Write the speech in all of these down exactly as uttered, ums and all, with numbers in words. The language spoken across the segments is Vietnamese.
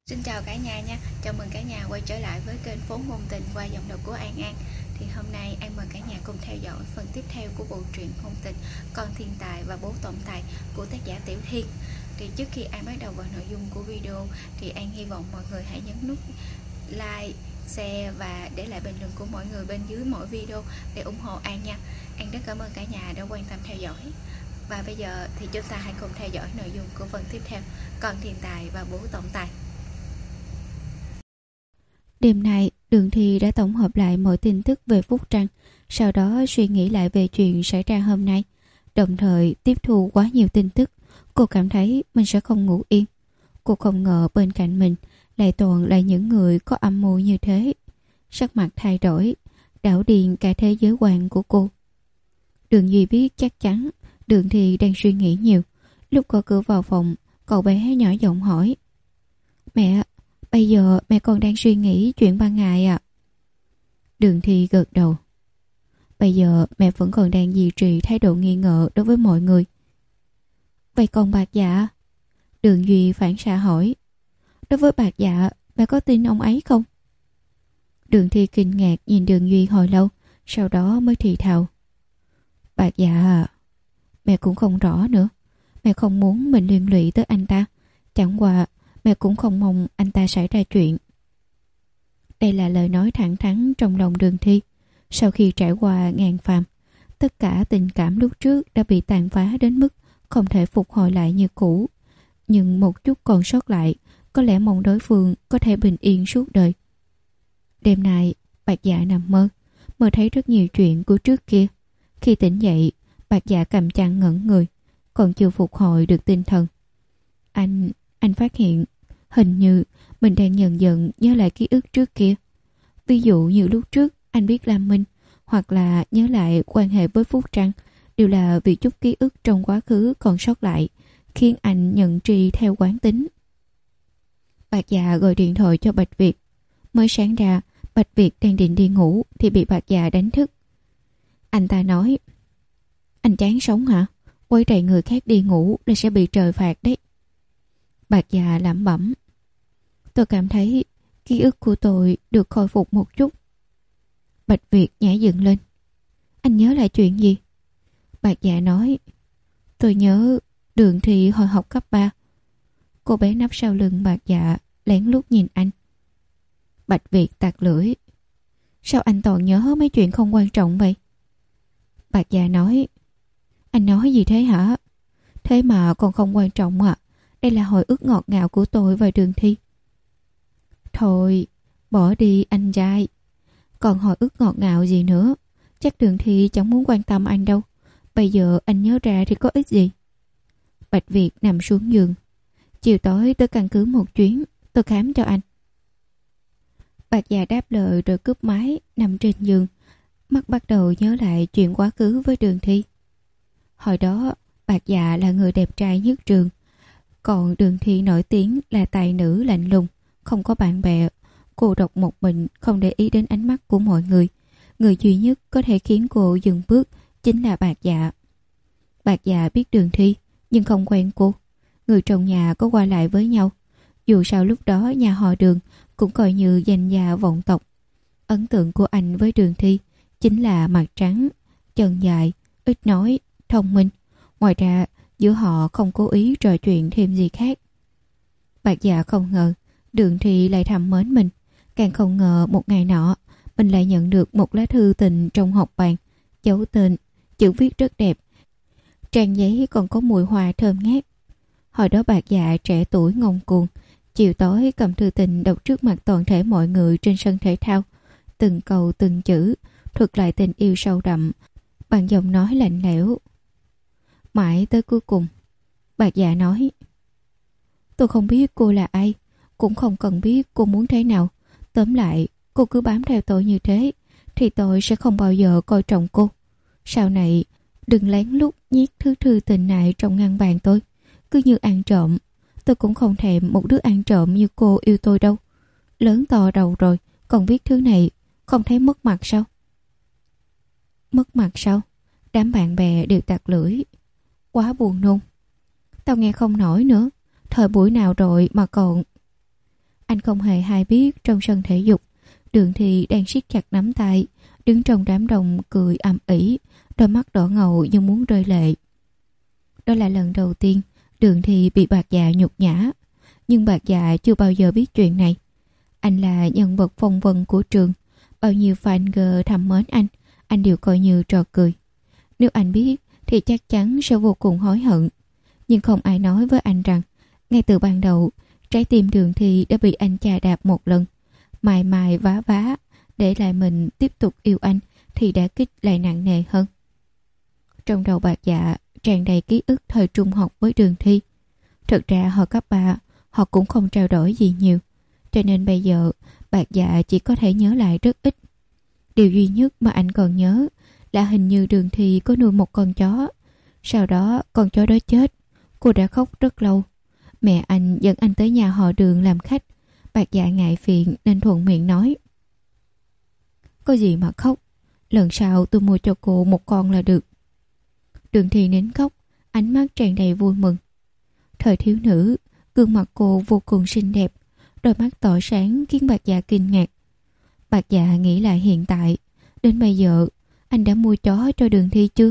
Xin chào cả nhà nha, chào mừng cả nhà quay trở lại với kênh Phố Ngôn Tình qua giọng đọc của An An. Thì hôm nay An mời cả nhà cùng theo dõi phần tiếp theo của bộ truyện ngôn tình Con Thiên Tài và Bố Tổng Tài của tác giả Tiểu Thiên. Thì trước khi An bắt đầu vào nội dung của video thì An hy vọng mọi người hãy nhấn nút like, share và để lại bình luận của mọi người bên dưới mỗi video để ủng hộ An nha. An rất cảm ơn cả nhà đã quan tâm theo dõi. Và bây giờ thì chúng ta hãy cùng theo dõi nội dung của phần tiếp theo Con Thiên Tài và Bố Tổng Tài. Đêm nay, Đường Thi đã tổng hợp lại mọi tin tức về Phúc Trăng, sau đó suy nghĩ lại về chuyện xảy ra hôm nay, đồng thời tiếp thu quá nhiều tin tức. Cô cảm thấy mình sẽ không ngủ yên. Cô không ngờ bên cạnh mình lại toàn là những người có âm mưu như thế. Sắc mặt thay đổi, đảo điên cả thế giới quan của cô. Đường Duy biết chắc chắn Đường Thi đang suy nghĩ nhiều. Lúc có cửa vào phòng, cậu bé nhỏ giọng hỏi: "Mẹ, bây giờ mẹ còn đang suy nghĩ chuyện ban ngày à?" Đường Thi gật đầu. Bây giờ mẹ vẫn còn đang duy trì thái độ nghi ngờ đối với mọi người. Vậy còn Bạc Dạ? Đường Duy phản xạ hỏi. Đối với Bạc Dạ, mẹ có tin ông ấy không? Đường Thi kinh ngạc nhìn Đường Duy hồi lâu, sau đó mới thì thào: Bạc Dạ à, mẹ cũng không rõ nữa. Mẹ không muốn mình liên lụy tới anh ta. Chẳng qua mẹ cũng không mong anh ta xảy ra chuyện. Đây là lời nói thẳng thắn trong lòng Đường Thi. Sau khi trải qua ngàn phàm, tất cả tình cảm lúc trước đã bị tàn phá đến mức không thể phục hồi lại như cũ. Nhưng một chút còn sót lại, có lẽ mong đối phương có thể bình yên suốt đời. Đêm nay, Bạc Dạ nằm mơ, mơ thấy rất nhiều chuyện của trước kia. Khi tỉnh dậy, Bạc Dạ cầm chăn ngẩn người, còn chưa phục hồi được tinh thần. Anh, anh phát hiện hình như mình đang dần dần nhớ lại ký ức trước kia. Ví dụ như lúc trước anh biết Lam Minh, hoặc là nhớ lại quan hệ với Phúc Trăng, đều là vì chút ký ức trong quá khứ còn sót lại, khiến anh nhận tri theo quán tính. Bạc Dạ gọi điện thoại cho Bạch Việt. Mới sáng ra, Bạch Việt đang định đi ngủ thì bị Bạc Dạ đánh thức. Anh ta nói: Anh chán sống hả? Quấy rầy người khác đi ngủ là sẽ bị trời phạt đấy. Bạc Dạ lẩm bẩm: Tôi cảm thấy ký ức của tôi được khôi phục một chút. Bạch Việt nhảy dựng lên. Anh nhớ lại chuyện gì? Bạc Dạ nói: Tôi nhớ Đường Thi hồi học cấp ba. Cô bé nấp sau lưng Bạc Dạ, lén lút nhìn anh. Bạch Việt tặc lưỡi: Sao anh toàn nhớ mấy chuyện không quan trọng vậy? Bạc Dạ nói: Anh nói gì thế hả? Thế mà còn không quan trọng à? Đây là hồi ức ngọt ngào của tôi và Đường Thi. Thôi, bỏ đi anh trai. Còn hồi ức ngọt ngào gì nữa? Chắc Đường Thi chẳng muốn quan tâm anh đâu. Bây giờ anh nhớ ra thì có ích gì? Bạch Việt nằm xuống giường. Chiều tối tới căn cứ một chuyến, tôi khám cho anh. Bạc Dạ đáp lời rồi cướp máy, nằm trên giường. Mắt bắt đầu nhớ lại chuyện quá khứ với Đường Thi. Hồi đó, Bạc Dạ là người đẹp trai nhất trường. Còn Đường Thi nổi tiếng là tài nữ lạnh lùng, không có bạn bè, cô độc một mình, không để ý đến ánh mắt của mọi người. Người duy nhất có thể khiến cô dừng bước chính là Bạc Dạ. Bạc Dạ biết Đường Thi, nhưng không quen cô. Người trong nhà có qua lại với nhau. Dù sao lúc đó nhà họ Đường cũng coi như danh gia vọng tộc. Ấn tượng của anh với Đường Thi chính là mặt trắng, chân dài, ít nói, thông minh. Ngoài ra, giữa họ không cố ý trò chuyện thêm gì khác. Bạc Dạ không ngờ Đường Thi lại thầm mến mình. Càng không ngờ một ngày nọ mình lại nhận được một lá thư tình trong hộp bàn, dấu tên, chữ viết rất đẹp. Trang giấy còn có mùi hoa thơm ngát. Hồi đó Bạc Dạ trẻ tuổi ngông cuồng, chiều tối cầm thư tình đọc trước mặt toàn thể mọi người trên sân thể thao, từng câu từng chữ thuật lại tình yêu sâu đậm bằng giọng nói lạnh lẽo. Mãi tới cuối cùng, Bạc Dạ nói: Tôi không biết cô là ai, cũng không cần biết cô muốn thế nào. Tóm lại, cô cứ bám theo tôi như thế, thì tôi sẽ không bao giờ coi trọng cô. Sau này, đừng lén lút nhét thứ thư tình này trong ngăn bàn tôi. Cứ như ăn trộm. Tôi cũng không thèm một đứa ăn trộm như cô yêu tôi đâu. Lớn to đầu rồi, còn viết thứ này, không thấy mất mặt sao? Mất mặt sao? Đám bạn bè đều tặc lưỡi. Quá buồn nôn. Tao nghe không nổi nữa. Thời buổi nào rồi mà còn... không hề hay biết trong sân thể dục, Đường Thi đang siết chặt nắm tay, đứng trong đám đông cười ầm ĩ, đôi mắt đỏ ngầu như muốn rơi lệ. Đó là lần đầu tiên Đường Thi bị Bạc Dạ nhục nhã, nhưng Bạc Dạ chưa bao giờ biết chuyện này. Anh là nhân vật phong vân của trường, bao nhiêu fan girl thầm mến anh, anh đều coi như trò cười. Nếu anh biết thì chắc chắn sẽ vô cùng hối hận. Nhưng không ai nói với anh rằng ngay từ ban đầu trái tim Đường Thi đã bị anh chà đạp một lần, mài mài vá vá để lại mình tiếp tục yêu anh thì đã kích lại nặng nề hơn. Trong đầu Bạc Dạ tràn đầy ký ức thời trung học với Đường Thi. Thực ra hồi cấp ba họ cũng không trao đổi gì nhiều, cho nên bây giờ Bạc Dạ chỉ có thể nhớ lại rất ít. Điều duy nhất mà anh còn nhớ là hình như Đường Thi có nuôi một con chó. Sau đó con chó đó chết. Cô đã khóc rất lâu. Mẹ anh dẫn anh tới nhà họ Đường làm khách. Bạc Dạ ngại phiền nên thuận miệng nói: "Có gì mà khóc, lần sau tôi mua cho cô một con là được." Đường Thi nín khóc, ánh mắt tràn đầy vui mừng. Thời thiếu nữ, gương mặt cô vô cùng xinh đẹp, đôi mắt tỏ sáng khiến Bạc Dạ kinh ngạc. Bạc Dạ nghĩ lại hiện tại, đến bây giờ anh đã mua chó cho Đường Thi chưa?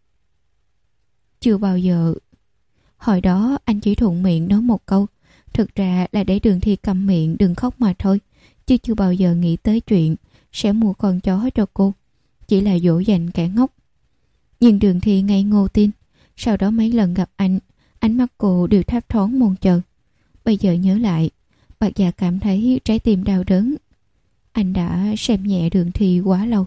Chưa bao giờ. Hồi đó anh chỉ thuận miệng nói một câu, thực ra là để Đường Thi câm miệng đừng khóc mà thôi, chứ chưa bao giờ nghĩ tới chuyện sẽ mua con chó cho cô, chỉ là dỗ dành kẻ ngốc. Nhưng Đường Thi ngây ngô tin. Sau đó mấy lần gặp anh, ánh mắt cô đều thấp thoáng mong chờ. Bây giờ nhớ lại, Bạc Dạ cảm thấy trái tim đau đớn. Anh đã xem nhẹ Đường Thi quá lâu.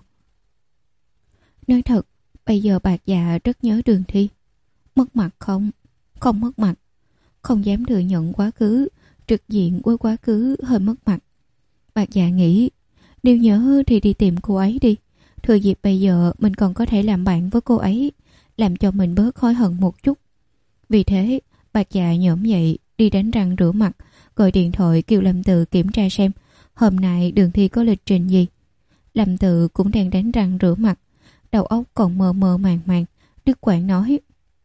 Nói thật, bây giờ Bạc Dạ rất nhớ Đường Thi. Mất mặt không? Không mất mặt. Không dám thừa nhận quá khứ, trực diện với quá khứ hơi mất mặt. Bạc Dạ nghĩ, nếu nhớ thì đi tìm cô ấy đi. Thừa dịp bây giờ mình còn có thể làm bạn với cô ấy, làm cho mình bớt hối hận một chút. Vì thế, Bạc Dạ nhổm dậy, đi đánh răng rửa mặt, gọi điện thoại kêu Lâm Tự kiểm tra xem hôm nay Đường Thi có lịch trình gì. Lâm Tự cũng đang đánh răng rửa mặt, đầu óc còn mơ mơ màng màng, đứt quãng nói: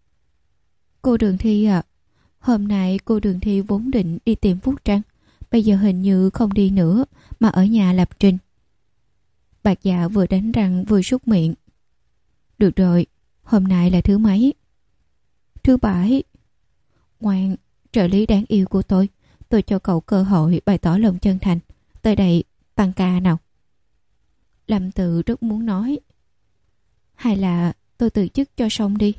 "Cô Đường Thi à, hôm nay cô Đường Thi vốn định đi tìm Phúc Trăng, bây giờ hình như không đi nữa mà ở nhà lập trình." Bạc Dạ vừa đánh răng vừa súc miệng: "Được rồi, hôm nay là thứ mấy?" "Thứ bảy." "Ngoan, trợ lý đáng yêu của tôi, tôi cho cậu cơ hội bày tỏ lòng chân thành. Tới đây, tăng ca nào." Lâm Tự rất muốn nói: "Hay là tôi từ chức cho xong đi."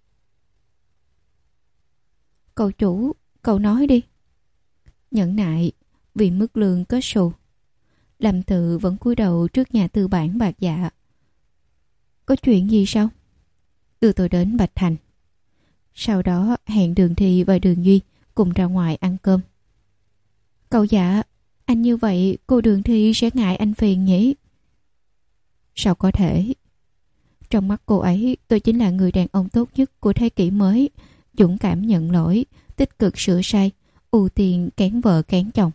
"Cậu chủ, cậu nói đi." Nhẫn nại vì mức lương kết xù. Lâm Tự vẫn cúi đầu trước nhà tư bản Bạc Dạ. "Có chuyện gì sao?" "Đưa tôi đến Bạch Thành. Sau đó hẹn Đường Thi và Đường Duy cùng ra ngoài ăn cơm." "Cậu Dạ, anh như vậy cô Đường Thi sẽ ngại anh phiền nhỉ?" "Sao có thể? Trong mắt cô ấy, tôi chính là người đàn ông tốt nhất của thế kỷ mới, dũng cảm nhận lỗi, tích cực sửa sai, ưu tiên kén vợ kén chồng."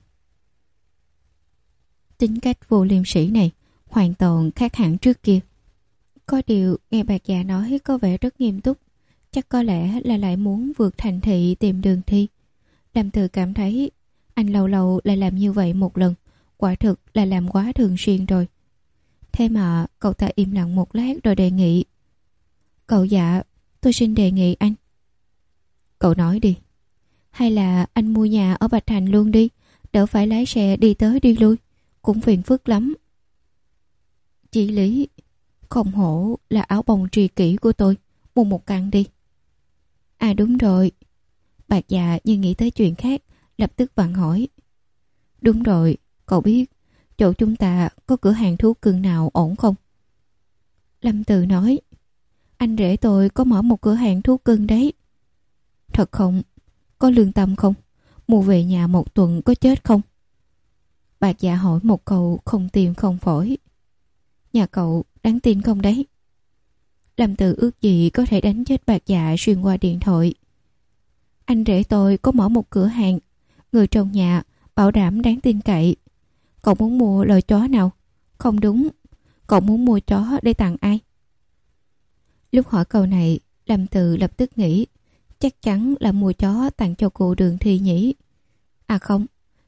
Tính cách vô liêm sỉ này hoàn toàn khác hẳn trước kia. Có điều nghe Bạc Dạ nói có vẻ rất nghiêm túc, chắc có lẽ là lại muốn vượt thành thị tìm Đường Thi. Lâm Tự cảm thấy anh lâu lâu lại làm như vậy một lần, quả thực là làm quá thường xuyên rồi. Thế mà cậu ta im lặng một lát rồi đề nghị: "Cậu Dạ, tôi xin đề nghị anh." "Cậu nói đi." "Hay là anh mua nhà ở Bạch Thành luôn đi, đỡ phải lái xe đi tới đi lui, cũng phiền phức lắm." "Chỉ lý, không hổ là áo bông tri kỷ của tôi, mua một căn đi." "À đúng rồi." Bạc Dạ như nghĩ tới chuyện khác, lập tức vặn hỏi: "Đúng rồi, cậu biết chỗ chúng ta có cửa hàng thú cưng nào ổn không?" Lâm Tự nói: "Anh rể tôi có mở một cửa hàng thú cưng đấy." "Thật không? Có lương tâm không? Mua về nhà một tuần có chết không?" Bạc Dạ hỏi một câu không tim không phổi: "Nhà cậu đáng tin không đấy?" Lâm Tự ước gì có thể đánh chết Bạc Dạ xuyên qua điện thoại. "Anh rể tôi có mở một cửa hàng, người trong nhà bảo đảm đáng tin cậy. Cậu muốn mua loại chó nào?" "Không đúng, cậu muốn mua chó để tặng ai?" Lúc hỏi câu này, Lâm Tự lập tức nghĩ chắc chắn là mua chó tặng cho cô Đường Thi nhỉ. À không,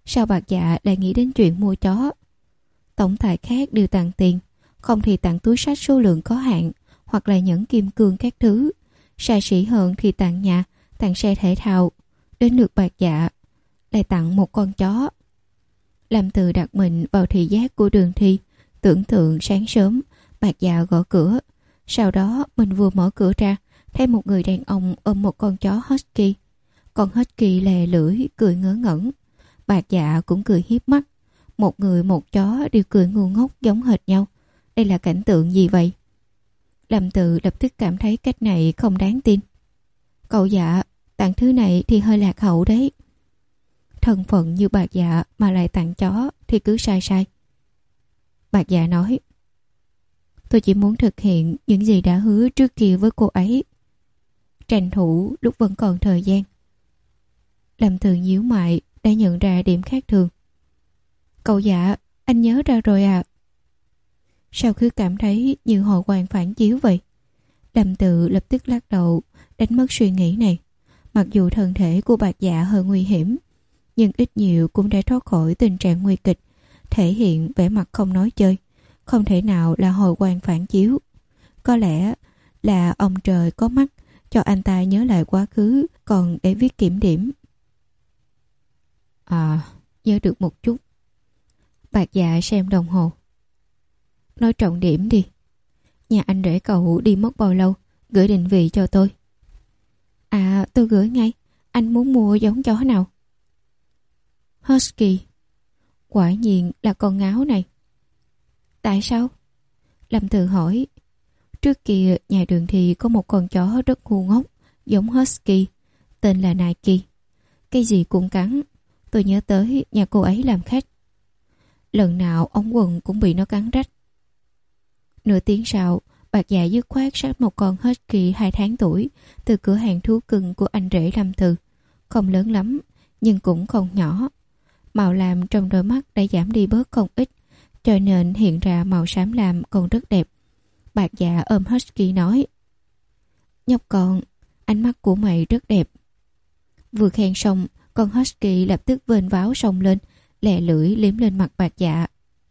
Sao bạc dạ lại nghĩ đến chuyện mua chó? Tổng tài khác đều tặng tiền, không thì tặng túi sách số lượng có hạn, hoặc là nhẫn kim cương các thứ. Xa xỉ hơn thì tặng nhà, tặng xe thể thao. Đến lượt bạc dạ lại tặng một con chó. Lâm Từ đặt mình vào thị giác của Đường Thi, tưởng tượng sáng sớm bạc dạ gõ cửa. Sau đó mình vừa mở cửa ra, thấy một người đàn ông ôm một con chó husky. Con husky lè lưỡi cười ngớ ngẩn. Bạc dạ cũng cười hiếp mắt. Một người một chó đều cười ngu ngốc giống hệt nhau. Đây là cảnh tượng gì vậy? Lâm Tự lập tức cảm thấy cách này không đáng tin. Cậu dạ, tặng thứ này thì hơi lạc hậu đấy. Thân phận như bạc dạ mà lại tặng chó thì cứ sai sai. Bạc dạ nói, tôi chỉ muốn thực hiện những gì đã hứa trước kia với cô ấy. Tranh thủ lúc vẫn còn thời gian. Lâm Tự nhíu mày, đã nhận ra điểm khác thường. Cậu dạ, anh nhớ ra rồi à? Sao cứ cảm thấy như hồi hoàng phản chiếu vậy? Lâm Tự lập tức lắc đầu, đánh mất suy nghĩ này. Mặc dù thân thể của bạc dạ hơi nguy hiểm, nhưng ít nhiều cũng đã thoát khỏi tình trạng nguy kịch, thể hiện vẻ mặt không nói chơi. Không thể nào là hồi hoàng phản chiếu. Có lẽ là ông trời có mắt cho anh ta nhớ lại quá khứ, còn để viết kiểm điểm. À, nhớ được một chút. Bạc dạ xem đồng hồ. Nói trọng điểm đi. Nhà anh rể cậu đi mất bao lâu? Gửi định vị cho tôi. À, tôi gửi ngay. Anh muốn mua giống chó nào? Husky. Quả nhiên là con ngáo này. Tại sao? Lâm Tự hỏi. Trước kia nhà Đường Thi có một con chó rất ngu ngốc, giống Husky, tên là Nike. Cái gì cũng cắn. Tôi nhớ tới nhà cô ấy làm khách. Lần nào ống quần cũng bị nó cắn rách. Nửa tiếng sau, bạc dạ dứt khoát xách một con husky hai tháng tuổi từ cửa hàng thú cưng của anh rể Lâm Từ. Không lớn lắm, nhưng cũng không nhỏ. Màu lam trong đôi mắt đã giảm đi bớt không ít, cho nên hiện ra màu xám lam còn rất đẹp. Bạc dạ ôm husky nói, nhóc con, ánh mắt của mày rất đẹp. Vừa khen xong, con husky lập tức vênh váo xông lên, lè lưỡi liếm lên mặt bạc dạ.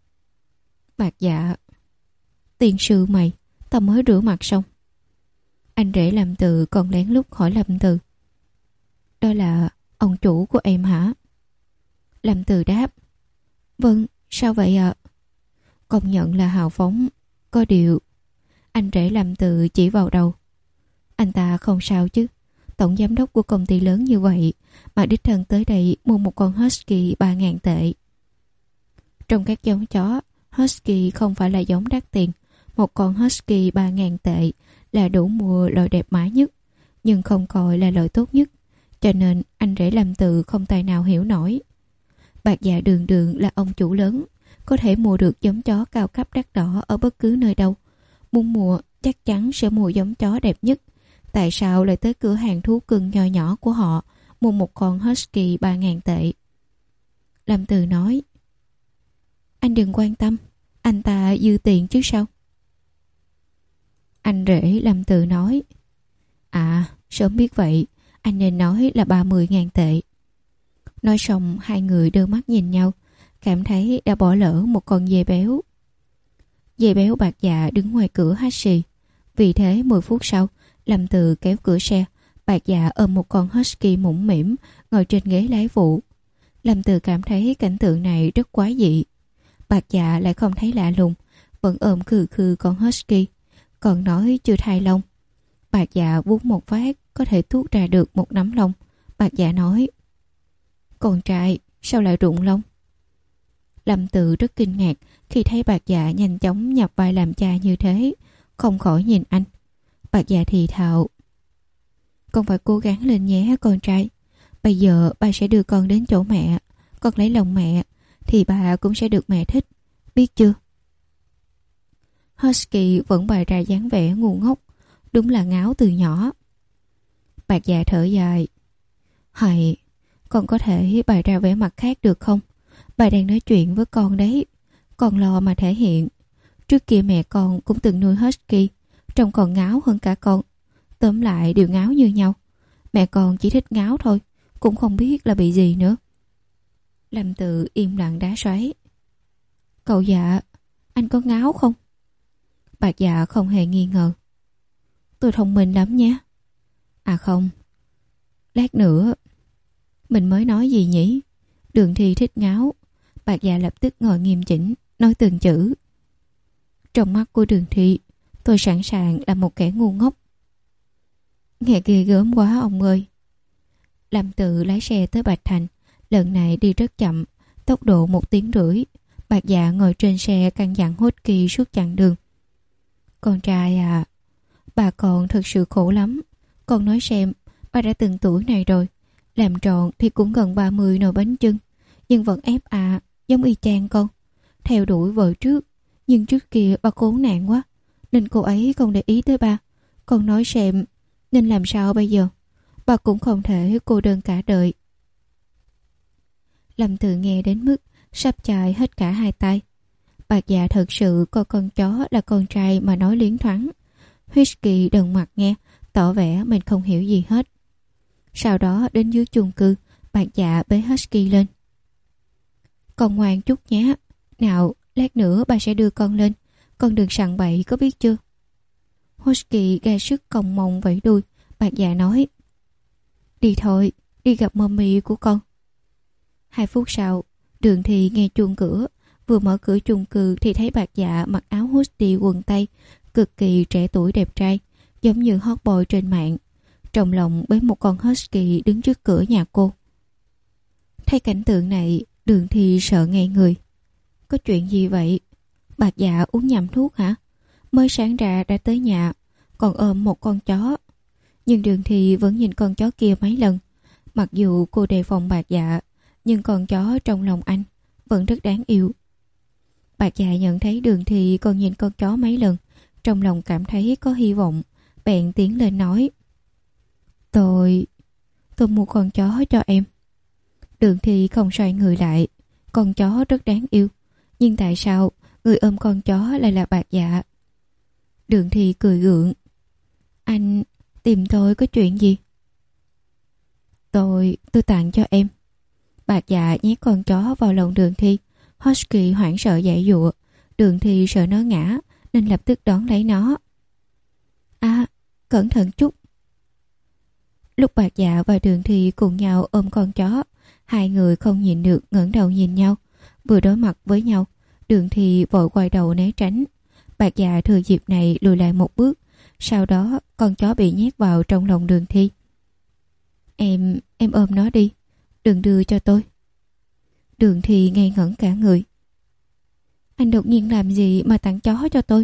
Bạc dạ, tiền sư mày, tao mới rửa mặt xong. Anh rể Lâm Từ còn lén lút hỏi Lâm Từ, đó là ông chủ của em hả? Lâm Từ đáp, vâng, sao vậy ạ? Công nhận là hào phóng, có điều. Anh rể Lâm Từ chỉ vào đầu. Anh ta không sao chứ? Tổng giám đốc của công ty lớn như vậy mà đích thân tới đây mua một con husky ba ngàn tệ. Trong các giống chó, husky không phải là giống đắt tiền. Một con husky ba ngàn tệ là đủ mua loại đẹp mã nhất, nhưng không coi là loại tốt nhất. Cho nên anh rể Lâm Từ không tài nào hiểu nổi. Bạc dạ đường đường là ông chủ lớn, có thể mua được giống chó cao cấp đắt đỏ ở bất cứ nơi đâu. Muốn mua chắc chắn sẽ mua giống chó đẹp nhất. Tại sao lại tới cửa hàng thú cưng nho nhỏ của họ mua một con husky ba ngàn tệ? Lâm Từ nói, anh đừng quan tâm, anh ta dư tiền chứ sao? Anh rể Lâm Từ nói, à, sớm biết vậy, anh nên nói là ba mươi ngàn tệ. Nói xong hai người đưa mắt nhìn nhau, cảm thấy đã bỏ lỡ một con dê béo. Dê béo bạc dạ đứng ngoài cửa hắt xì. Vì thế mười phút sau, Lâm Từ kéo cửa xe, bạc dạ ôm một con husky mũm mĩm ngồi trên ghế lái phụ. Lâm Từ cảm thấy cảnh tượng này rất quái dị. Bạc dạ lại không thấy lạ lùng, vẫn ôm khư khư con husky, còn nói chưa thay lông. Bạc dạ vuốt một phát có thể tuốt ra được một nắm lông. Bạc dạ nói, con trai sao lại rụng lông? Lâm Từ rất kinh ngạc khi thấy bạc dạ nhanh chóng nhập vai làm cha như thế, không khỏi nhìn anh. Bạc dạ thì thào, con phải cố gắng lên nhé con trai. Bây giờ ba sẽ đưa con đến chỗ mẹ. Con lấy lòng mẹ thì bà cũng sẽ được mẹ thích, biết chưa? Husky vẫn bày ra dáng vẻ ngu ngốc, đúng là ngáo từ nhỏ. Bạc dạ thở dài, hay, con có thể bày ra vẻ mặt khác được không? Bà đang nói chuyện với con đấy, con lo mà thể hiện. Trước kia mẹ con cũng từng nuôi husky, trông còn ngáo hơn cả con. Tóm lại đều ngáo như nhau. Mẹ con chỉ thích ngáo thôi, cũng không biết là bị gì nữa. Lâm Tự im lặng đá xoáy. Cậu Dạ, anh có ngáo không? Bạc Dạ không hề nghi ngờ. Tôi thông minh lắm nhé. À không, lát nữa. Mình mới nói gì nhỉ? Đường Thi thích ngáo. Bạc Dạ lập tức ngồi nghiêm chỉnh, nói từng chữ. Trong mắt của Đường Thi, tôi sẵn sàng là một kẻ ngu ngốc. Nghe ghê gớm quá ông ơi. Lâm Tự lái xe tới Bạch Thành. Lần này đi rất chậm, tốc độ một tiếng rưỡi. Bạc Dạ ngồi trên xe căn dặn Hốt Kỳ suốt chặng đường. Con trai à, bà còn thật sự khổ lắm. Con nói xem, bà đã từng tuổi này rồi, làm tròn thì cũng gần ba mươi nồi bánh chưng, nhưng vẫn ép à, giống y chang con. Theo đuổi vợ trước, nhưng trước kia bà khốn nạn quá, nên cô ấy không để ý tới ba. Con nói xem, nên làm sao bây giờ? Bà cũng không thể cô đơn cả đời. Lâm Tự nghe đến mức sắp chài hết cả hai tay. Bạc Dạ thật sự coi con chó là con trai mà nói liến thoáng. Whisky đần mặt nghe, tỏ vẻ mình không hiểu gì hết. Sau đó đến dưới chung cư, Bạc Dạ bế Husky lên. Con ngoan chút nhé. Nào, lát nữa bà sẽ đưa con lên. Con đừng sằng bậy có biết chưa? Husky ga sức còng mông vẫy đuôi. Bạc Dạ nói. Đi thôi, đi gặp mommy của con. Hai phút sau, Đường Thi nghe chuông cửa. Vừa mở cửa chung cư thì thấy Bạc Dạ mặc áo hoodie quần tây, cực kỳ trẻ tuổi đẹp trai, giống như hot boy trên mạng. Trong lòng bế một con husky đứng trước cửa nhà cô. Thấy cảnh tượng này, Đường Thi sợ ngay người. Có chuyện gì vậy? Bạc Dạ uống nhầm thuốc hả? Mới sáng ra đã tới nhà, còn ôm một con chó. Nhưng Đường Thi vẫn nhìn con chó kia mấy lần. Mặc dù cô đề phòng Bạc Dạ, nhưng con chó trong lòng anh vẫn rất đáng yêu. Bạc Dạ nhận thấy Đường Thi còn nhìn con chó mấy lần, trong lòng cảm thấy có hy vọng, bèn tiến lên nói. Tôi... tôi mua con chó cho em. Đường Thi không xoay người lại. Con chó rất đáng yêu, nhưng tại sao người ôm con chó lại là Bạc Dạ? Đường Thi cười gượng. Anh tìm tôi có chuyện gì? Tôi... tôi tặng cho em. Bạc Dạ nhét con chó vào lòng Đường Thi. Husky hoảng sợ dãy dụa. Đường Thi sợ nó ngã nên lập tức đón lấy nó. À, cẩn thận chút. Lúc Bạc Dạ và Đường Thi cùng nhau ôm con chó, hai người không nhịn được ngẩng đầu nhìn nhau. Vừa đối mặt với nhau, Đường Thi vội quay đầu né tránh. Bạc Dạ thừa dịp này lùi lại một bước. Sau đó con chó bị nhét vào trong lòng Đường Thi. Em, em ôm nó đi, đừng đưa cho tôi. Đường Thi ngây ngẩn cả người. Anh đột nhiên làm gì mà tặng chó cho tôi?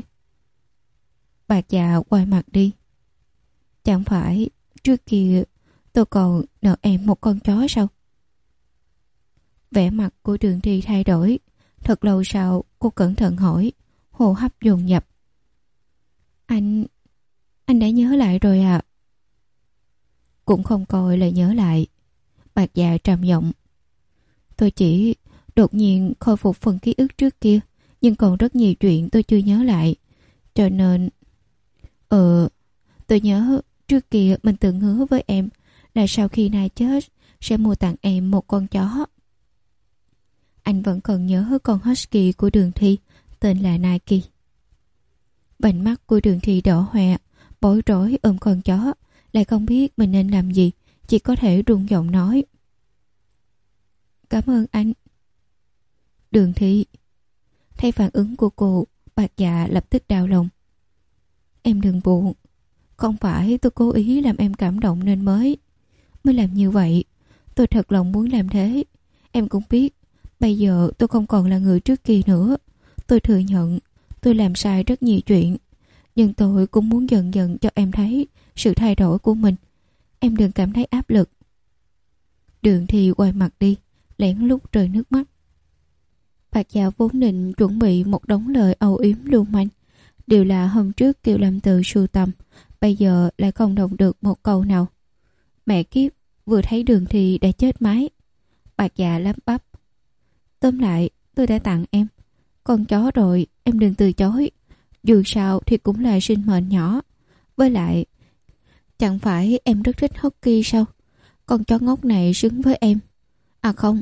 Bạc Dạ quay mặt đi. Chẳng phải trước kia tôi còn nợ em một con chó sao? Vẻ mặt của Đường Thi thay đổi. Thật lâu sau cô cẩn thận hỏi, hô hấp dồn dập. Anh... anh đã nhớ lại rồi à? Cũng không coi là nhớ lại. Bạc Dạ trầm giọng. Tôi chỉ đột nhiên khôi phục phần ký ức trước kia, nhưng còn rất nhiều chuyện tôi chưa nhớ lại. Cho nên... Ờ... Tôi nhớ trước kia mình từng hứa với em là sau khi Nai chết sẽ mua tặng em một con chó. Anh vẫn còn nhớ con husky của Đường Thi tên là Nike. Vành mắt của Đường Thi đỏ hoe, bối rối ôm con chó, lại không biết mình nên làm gì, chỉ có thể run giọng nói. Cảm ơn anh. Đường Thi. Thấy phản ứng của cô, Bạc Dạ lập tức đau lòng. Em đừng buồn. Không phải tôi cố ý làm em cảm động nên mới Mới làm như vậy. Tôi thật lòng muốn làm thế. Em cũng biết bây giờ tôi không còn là người trước kia nữa. Tôi thừa nhận tôi làm sai rất nhiều chuyện, nhưng tôi cũng muốn dần dần cho em thấy sự thay đổi của mình. Em đừng cảm thấy áp lực. Đường Thi quay mặt đi, lén lút rơi nước mắt. Bạc Dạ vốn định chuẩn bị một đống lời âu yếm lưu manh, đều là hôm trước kêu Lâm Tự sưu tầm, bây giờ lại không đọc được một câu nào. Mẹ kiếp, vừa thấy Đường Thi đã chết máy. Bạc Dạ lắp bắp. Tóm lại, tôi đã tặng em con chó rồi, em đừng từ chối. Dù sao thì cũng là sinh mệnh nhỏ. Với lại, chẳng phải em rất thích Husky sao? Con chó ngốc này xứng với em. À không,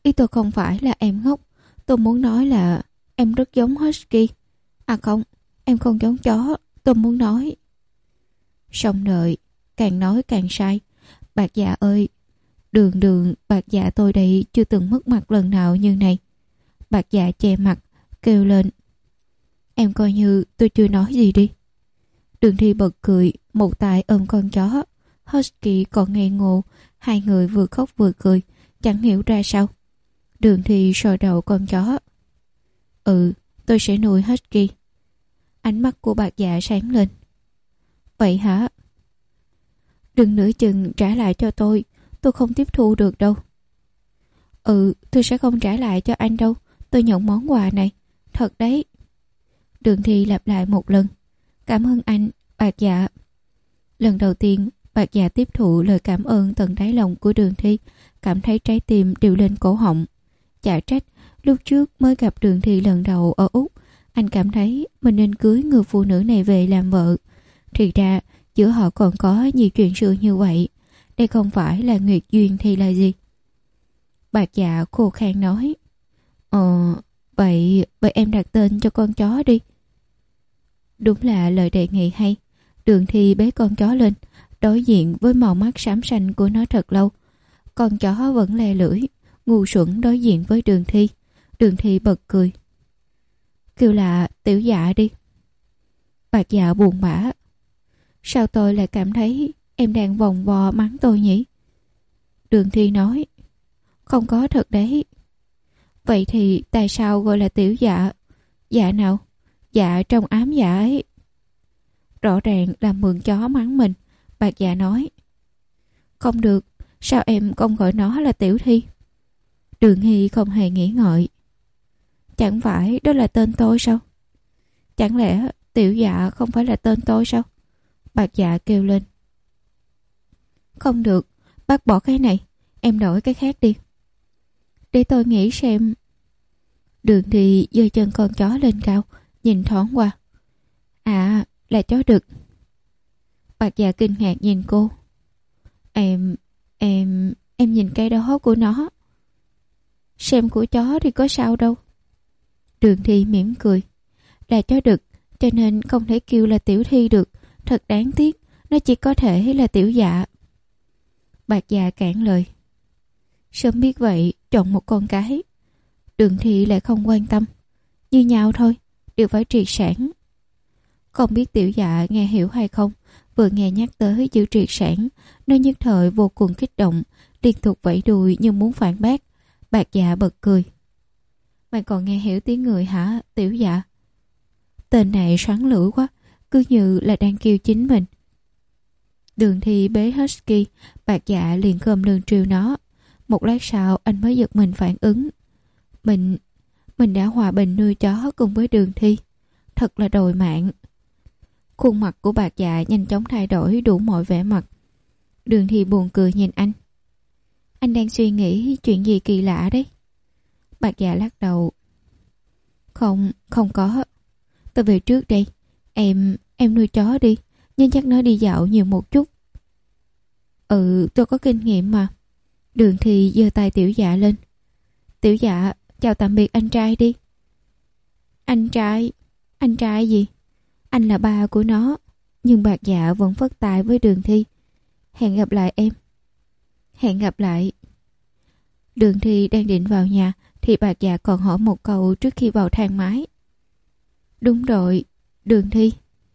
Ý tôi không phải là em ngốc. Tôi muốn nói là em rất giống Husky. À không, em không giống chó. Tôi muốn nói. Xong đợi, càng nói càng sai. Bạc dạ ơi, đường đường bạc dạ tôi đây chưa từng mất mặt lần nào như này. Bạc dạ che mặt, kêu lên. Em coi như tôi chưa nói gì đi. Đường Thi bật cười, một tay ôm con chó. Husky còn ngây ngô, hai người vừa khóc vừa cười, chẳng hiểu ra sao. Đường Thi sờ đầu con chó. Ừ, tôi sẽ nuôi Husky. Ánh mắt của bạc dạ sáng lên. Vậy hả? Đừng nửa chừng trả lại cho tôi, tôi không tiếp thu được đâu. Ừ, tôi sẽ không trả lại cho anh đâu, tôi nhận món quà này. Thật đấy. Đường Thi lặp lại một lần. Cảm ơn anh, bạc dạ. Lần đầu tiên, bạc dạ tiếp thụ lời cảm ơn tận đáy lòng của Đường Thi, cảm thấy trái tim đều lên cổ họng. Chả trách, lúc trước mới gặp Đường Thi lần đầu ở Úc, anh cảm thấy mình nên cưới người phụ nữ này về làm vợ. Thì ra, giữa họ còn có nhiều chuyện xưa như vậy. Đây không phải là nguyệt duyên thì là gì? Bạc dạ khô khan nói. Ờ, vậy, vậy em đặt tên cho con chó đi. Đúng là lời đề nghị hay. Đường Thi bế con chó lên, đối diện với màu mắt xám xanh của nó thật lâu. Con chó vẫn le lưỡi, ngu xuẩn đối diện với Đường Thi. Đường Thi bật cười. Kêu là Tiểu Dạ đi. Bạc dạ buồn bã. Sao tôi lại cảm thấy em đang vòng vo mắng tôi nhỉ? Đường Thi nói. Không có thật đấy. Vậy thì tại sao gọi là Tiểu Dạ? Dạ nào? Dạ trong ám dạ ấy. Rõ ràng là mượn chó mắng mình. Bạc dạ nói. Không được, sao em không gọi nó là Tiểu Thi? Đường Hy không hề nghĩ ngợi. Chẳng phải đó là tên tôi sao? Chẳng lẽ Tiểu Dạ không phải là tên tôi sao? Bạc dạ kêu lên. Không được, bác bỏ cái này, em đổi cái khác đi. Để tôi nghĩ xem. Đường Thi giơ chân con chó lên cao, nhìn thoáng qua. À, là chó đực. Bạc dạ kinh ngạc nhìn cô. Em, em, em nhìn cái đó của nó. Xem của chó thì có sao đâu. Đường Thi mỉm cười. Là chó đực, cho nên không thể kêu là Tiểu Thi được. Thật đáng tiếc, nó chỉ có thể là Tiểu Dạ. Bạc dạ cản lời. Sớm biết vậy, chọn một con cái. Đường Thi lại không quan tâm. Như nhau thôi, đều phải triệt sản. Không biết Tiểu Dạ nghe hiểu hay không, vừa nghe nhắc tới chữ triệt sản, nó nhất thời vô cùng kích động, liên tục vẫy đùi như muốn phản bác. Bạc dạ bật cười. Mày còn nghe hiểu tiếng người hả, Tiểu Dạ? Tên này xoắn lửa quá, cứ như là đang kêu chính mình. Đường Thi bế Husky, bạc dạ liền gom lưng trêu nó. Một lát sau anh mới giật mình phản ứng. Mình, mình đã hòa bình nuôi chó cùng với Đường Thi. Thật là đồi mạng. Khuôn mặt của bạc dạ nhanh chóng thay đổi đủ mọi vẻ mặt. Đường Thi buồn cười nhìn anh. Anh đang suy nghĩ chuyện gì kỳ lạ đấy? Bạc dạ lắc đầu. Không, không có. Tôi về trước đây. Em, em nuôi chó đi, nhưng chắc nó đi dạo nhiều một chút. Ừ, tôi có kinh nghiệm mà. Đường Thi giơ tay Tiểu Dạ lên. Tiểu Dạ, chào tạm biệt anh trai đi. Anh trai? Anh trai gì? Anh là ba của nó. Nhưng bạc dạ vẫn phất tay với Đường Thi. Hẹn gặp lại em. Hẹn gặp lại. Đường Thi đang định vào nhà thì bạc dạ còn hỏi một câu trước khi vào thang máy. Đúng rồi, Đường Thi.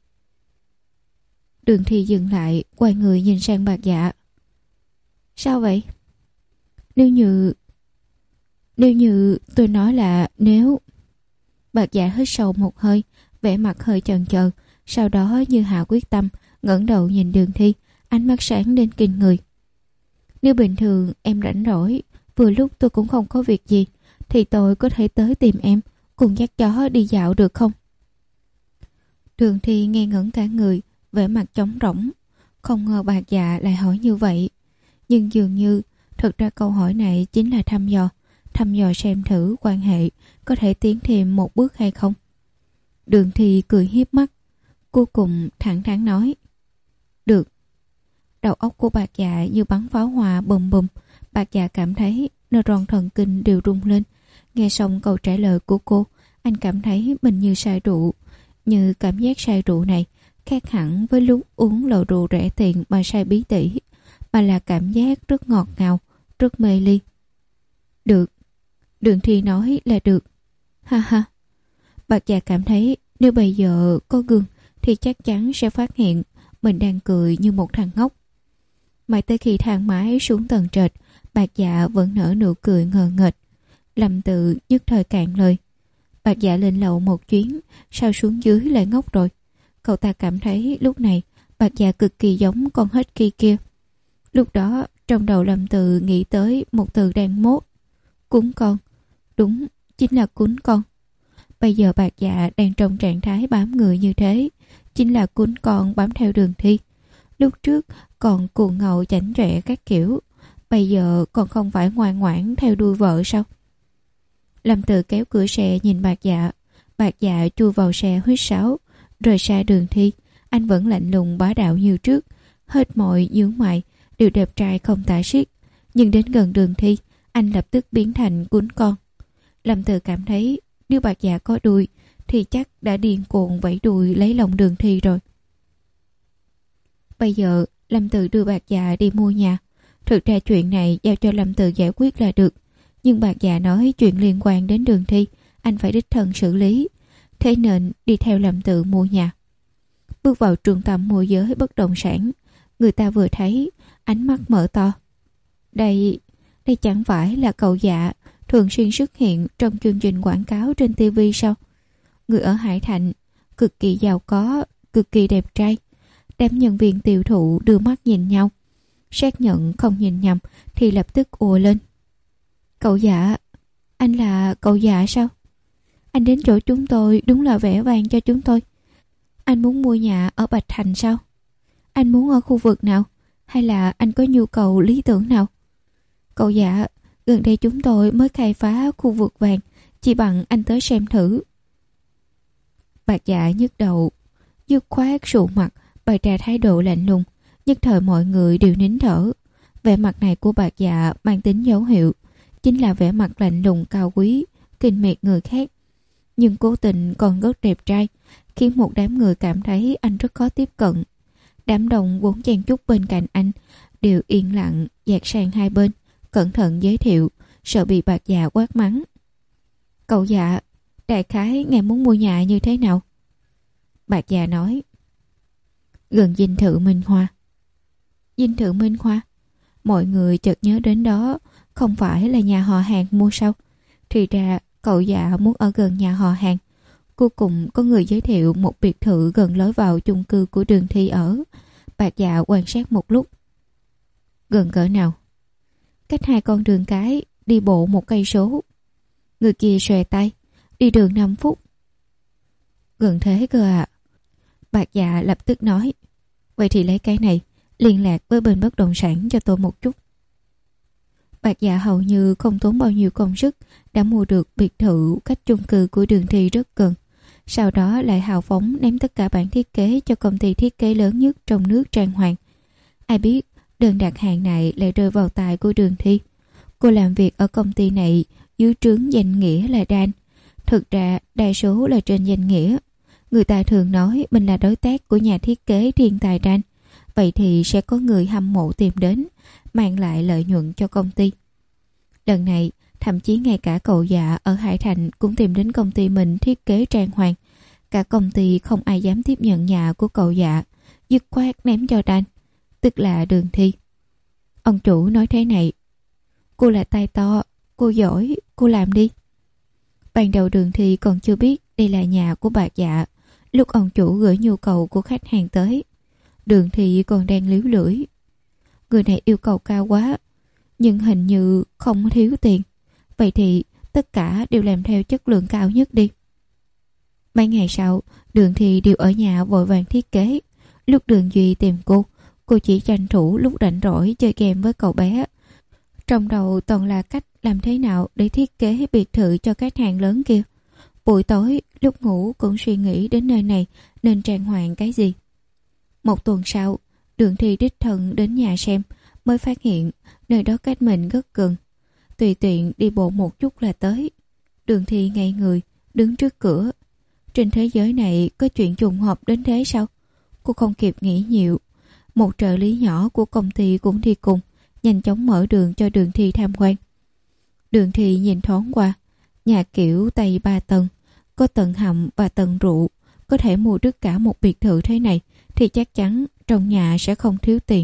Đường Thi dừng lại, quay người nhìn sang bạc dạ. Sao vậy? Nếu như... Nếu như tôi nói là nếu... Bạc dạ hít sâu một hơi, vẻ mặt hơi chần chờ, sau đó như hạ quyết tâm, ngẩng đầu nhìn Đường Thi, ánh mắt sáng lên kinh người. Nếu bình thường em rảnh rỗi, vừa lúc tôi cũng không có việc gì, thì tôi có thể tới tìm em, cùng dắt chó đi dạo được không? Đường Thi nghe ngẩn cả người, vẻ mặt trống rỗng. Không ngờ bạc dạ lại hỏi như vậy. Nhưng dường như, thực ra câu hỏi này chính là thăm dò. Thăm dò xem thử quan hệ có thể tiến thêm một bước hay không. Đường Thi cười hiếp mắt, cuối cùng thẳng thắn nói. Được. Đầu óc của bạc dạ như bắn pháo hoa bùm bùm. Bạc dạ cảm thấy neuron thần kinh đều rung lên. Nghe xong câu trả lời của cô, anh cảm thấy mình như say rượu. Như cảm giác say rượu này khác hẳn với lúc uống loại rượu rẻ tiền mà say bí tỉ, mà là cảm giác rất ngọt ngào, rất mê ly. Được. Đường Thi nói là được. Ha ha. Bạc Dạ cảm thấy nếu bây giờ có gương thì chắc chắn sẽ phát hiện mình đang cười như một thằng ngốc. Mãi tới khi thang máy xuống tầng trệt, Bạc Dạ vẫn nở nụ cười ngờ nghệch. Lâm Tự nhất thời cạn lời. Bạc Dạ lên lầu một chuyến, sao xuống dưới lại ngốc rồi. Cậu ta cảm thấy lúc này Bạc Dạ cực kỳ giống con hết kỳ kia. Lúc đó trong đầu Lâm Tự nghĩ tới một từ đang mốt. Cún con. Đúng, chính là cún con. Bây giờ Bạc Dạ đang trong trạng thái bám người như thế, chính là cún con bám theo Đường Thi. Lúc trước còn cuồng ngầu chảnh chọe các kiểu, bây giờ còn không phải ngoan ngoãn theo đuôi vợ sao? Lâm Tự kéo cửa xe nhìn Bạc Dạ. Bạc Dạ chui vào xe huýt sáo, rời xa Đường Thi. Anh vẫn lạnh lùng bá đạo như trước, hết mọi nhướng mày, đều đẹp trai không tả xiết. Nhưng đến gần Đường Thi, anh lập tức biến thành cún con. Lâm Tự cảm thấy nếu Bạc Dạ có đuôi thì chắc đã điên cuồng vẫy đuôi lấy lòng Đường Thi rồi. Bây giờ Lâm Tự đưa Bạc Dạ đi mua nhà. Thực ra chuyện này giao cho Lâm Tự giải quyết là được, nhưng Bạc Dạ nói chuyện liên quan đến Đường Thi anh phải đích thân xử lý, thế nên đi theo Lâm Tự mua nhà. Bước vào trung tâm môi giới bất động sản, người ta vừa thấy ánh mắt mở to. Đây, đây chẳng phải là cậu Dạ thường xuyên xuất hiện trong chương trình quảng cáo trên ti vi sao? Người ở Hải Thành, cực kỳ giàu có, cực kỳ đẹp trai. Đám nhân viên tiêu thụ đưa mắt nhìn nhau, xác nhận không nhìn nhầm thì lập tức ùa lên. Cậu Dạ, anh là cậu Dạ sao? Anh đến chỗ chúng tôi đúng là vẻ vang cho chúng tôi. Anh muốn mua nhà ở Bạch Thành sao? Anh muốn ở khu vực nào? Hay là anh có nhu cầu lý tưởng nào? Cậu Dạ, gần đây chúng tôi mới khai phá khu vực vàng, chỉ bằng anh tới xem thử. Bạc Dạ nhức đầu, dứt khoát sụ mặt, bày ra thái độ lạnh lùng. Nhất thời mọi người đều nín thở. Vẻ mặt này của Bạc Dạ mang tính dấu hiệu, chính là vẻ mặt lạnh lùng cao quý, kinh miệt người khác. Nhưng cố tình còn rất đẹp trai, khiến một đám người cảm thấy anh rất khó tiếp cận. Đám đông vốn chen chúc bên cạnh anh đều yên lặng dạt sang hai bên, cẩn thận giới thiệu, sợ bị Bạc Dạ quát mắng. Cậu Dạ, đại khái ngài muốn mua nhà như thế nào? Bạc Dạ nói, gần dinh thự Minh Hoa. Dinh thự Minh Hoa? Mọi người chợt nhớ đến đó, không phải là nhà họ Hàng mua sao? Thì ra cậu Dạ muốn ở gần nhà họ Hàng. Cuối cùng có người giới thiệu một biệt thự gần lối vào chung cư của Đường Thi ở. Bạc Dạ quan sát một lúc. Gần cỡ nào? Cách hai con đường cái, đi bộ một cây số. Người kia xòe tay, đi đường năm phút. Gần thế cơ ạ. À. Bạc Dạ lập tức nói, vậy thì lấy cái này, liên lạc với bên bất động sản cho tôi một chút. Bạc Dạ hầu như không tốn bao nhiêu công sức đã mua được biệt thự cách chung cư của Đường Thi rất gần. Sau đó lại hào phóng ném tất cả bản thiết kế cho công ty thiết kế lớn nhất trong nước Trang Hoàng. Ai biết đơn đặt hàng này lại rơi vào tay của Đường Thi. Cô làm việc ở công ty này dưới trướng danh nghĩa là Dan. Thực ra đa số là trên danh nghĩa. Người ta thường nói mình là đối tác của nhà thiết kế thiên tài Dan. Vậy thì sẽ có người hâm mộ tìm đến, mang lại lợi nhuận cho công ty. Lần này, thậm chí ngay cả cậu Dạ ở Hải Thành cũng tìm đến công ty mình thiết kế Trang Hoàng. Cả công ty không ai dám tiếp nhận nhà của cậu Dạ, dứt khoát ném cho Dan, tức là Đường Thi. Ông chủ nói thế này, cô là tay to, cô giỏi, cô làm đi. Ban đầu Đường Thi còn chưa biết đây là nhà của Bạc Dạ. Lúc ông chủ gửi nhu cầu của khách hàng tới, Đường Thi còn đang líu lưỡi. Người này yêu cầu cao quá, nhưng hình như không thiếu tiền. Vậy thì tất cả đều làm theo chất lượng cao nhất đi. Mấy ngày sau, Đường Thi đều ở nhà vội vàng thiết kế. Lúc Đường Duy tìm cô, cô chỉ tranh thủ lúc rảnh rỗi chơi game với cậu bé. Trong đầu toàn là cách làm thế nào để thiết kế biệt thự cho khách hàng lớn kia. Buổi tối, lúc ngủ cũng suy nghĩ đến nơi này nên trang hoàng cái gì. Một tuần sau, Đường Thi đích thân đến nhà xem, mới phát hiện nơi đó cách mình rất gần. tùy tiện đi bộ một chút là tới. Đường Thi ngây người, đứng trước cửa. Trên thế giới này có chuyện trùng hợp đến thế sao? Cô không kịp nghĩ nhiều. Một trợ lý nhỏ của công ty cũng đi cùng, nhanh chóng mở đường cho Đường Thi tham quan. Đường Thi nhìn thoáng qua, nhà kiểu Tây ba tầng, có tầng hầm và tầng rượu. Có thể mua được cả một biệt thự thế này thì chắc chắn trong nhà sẽ không thiếu tiền.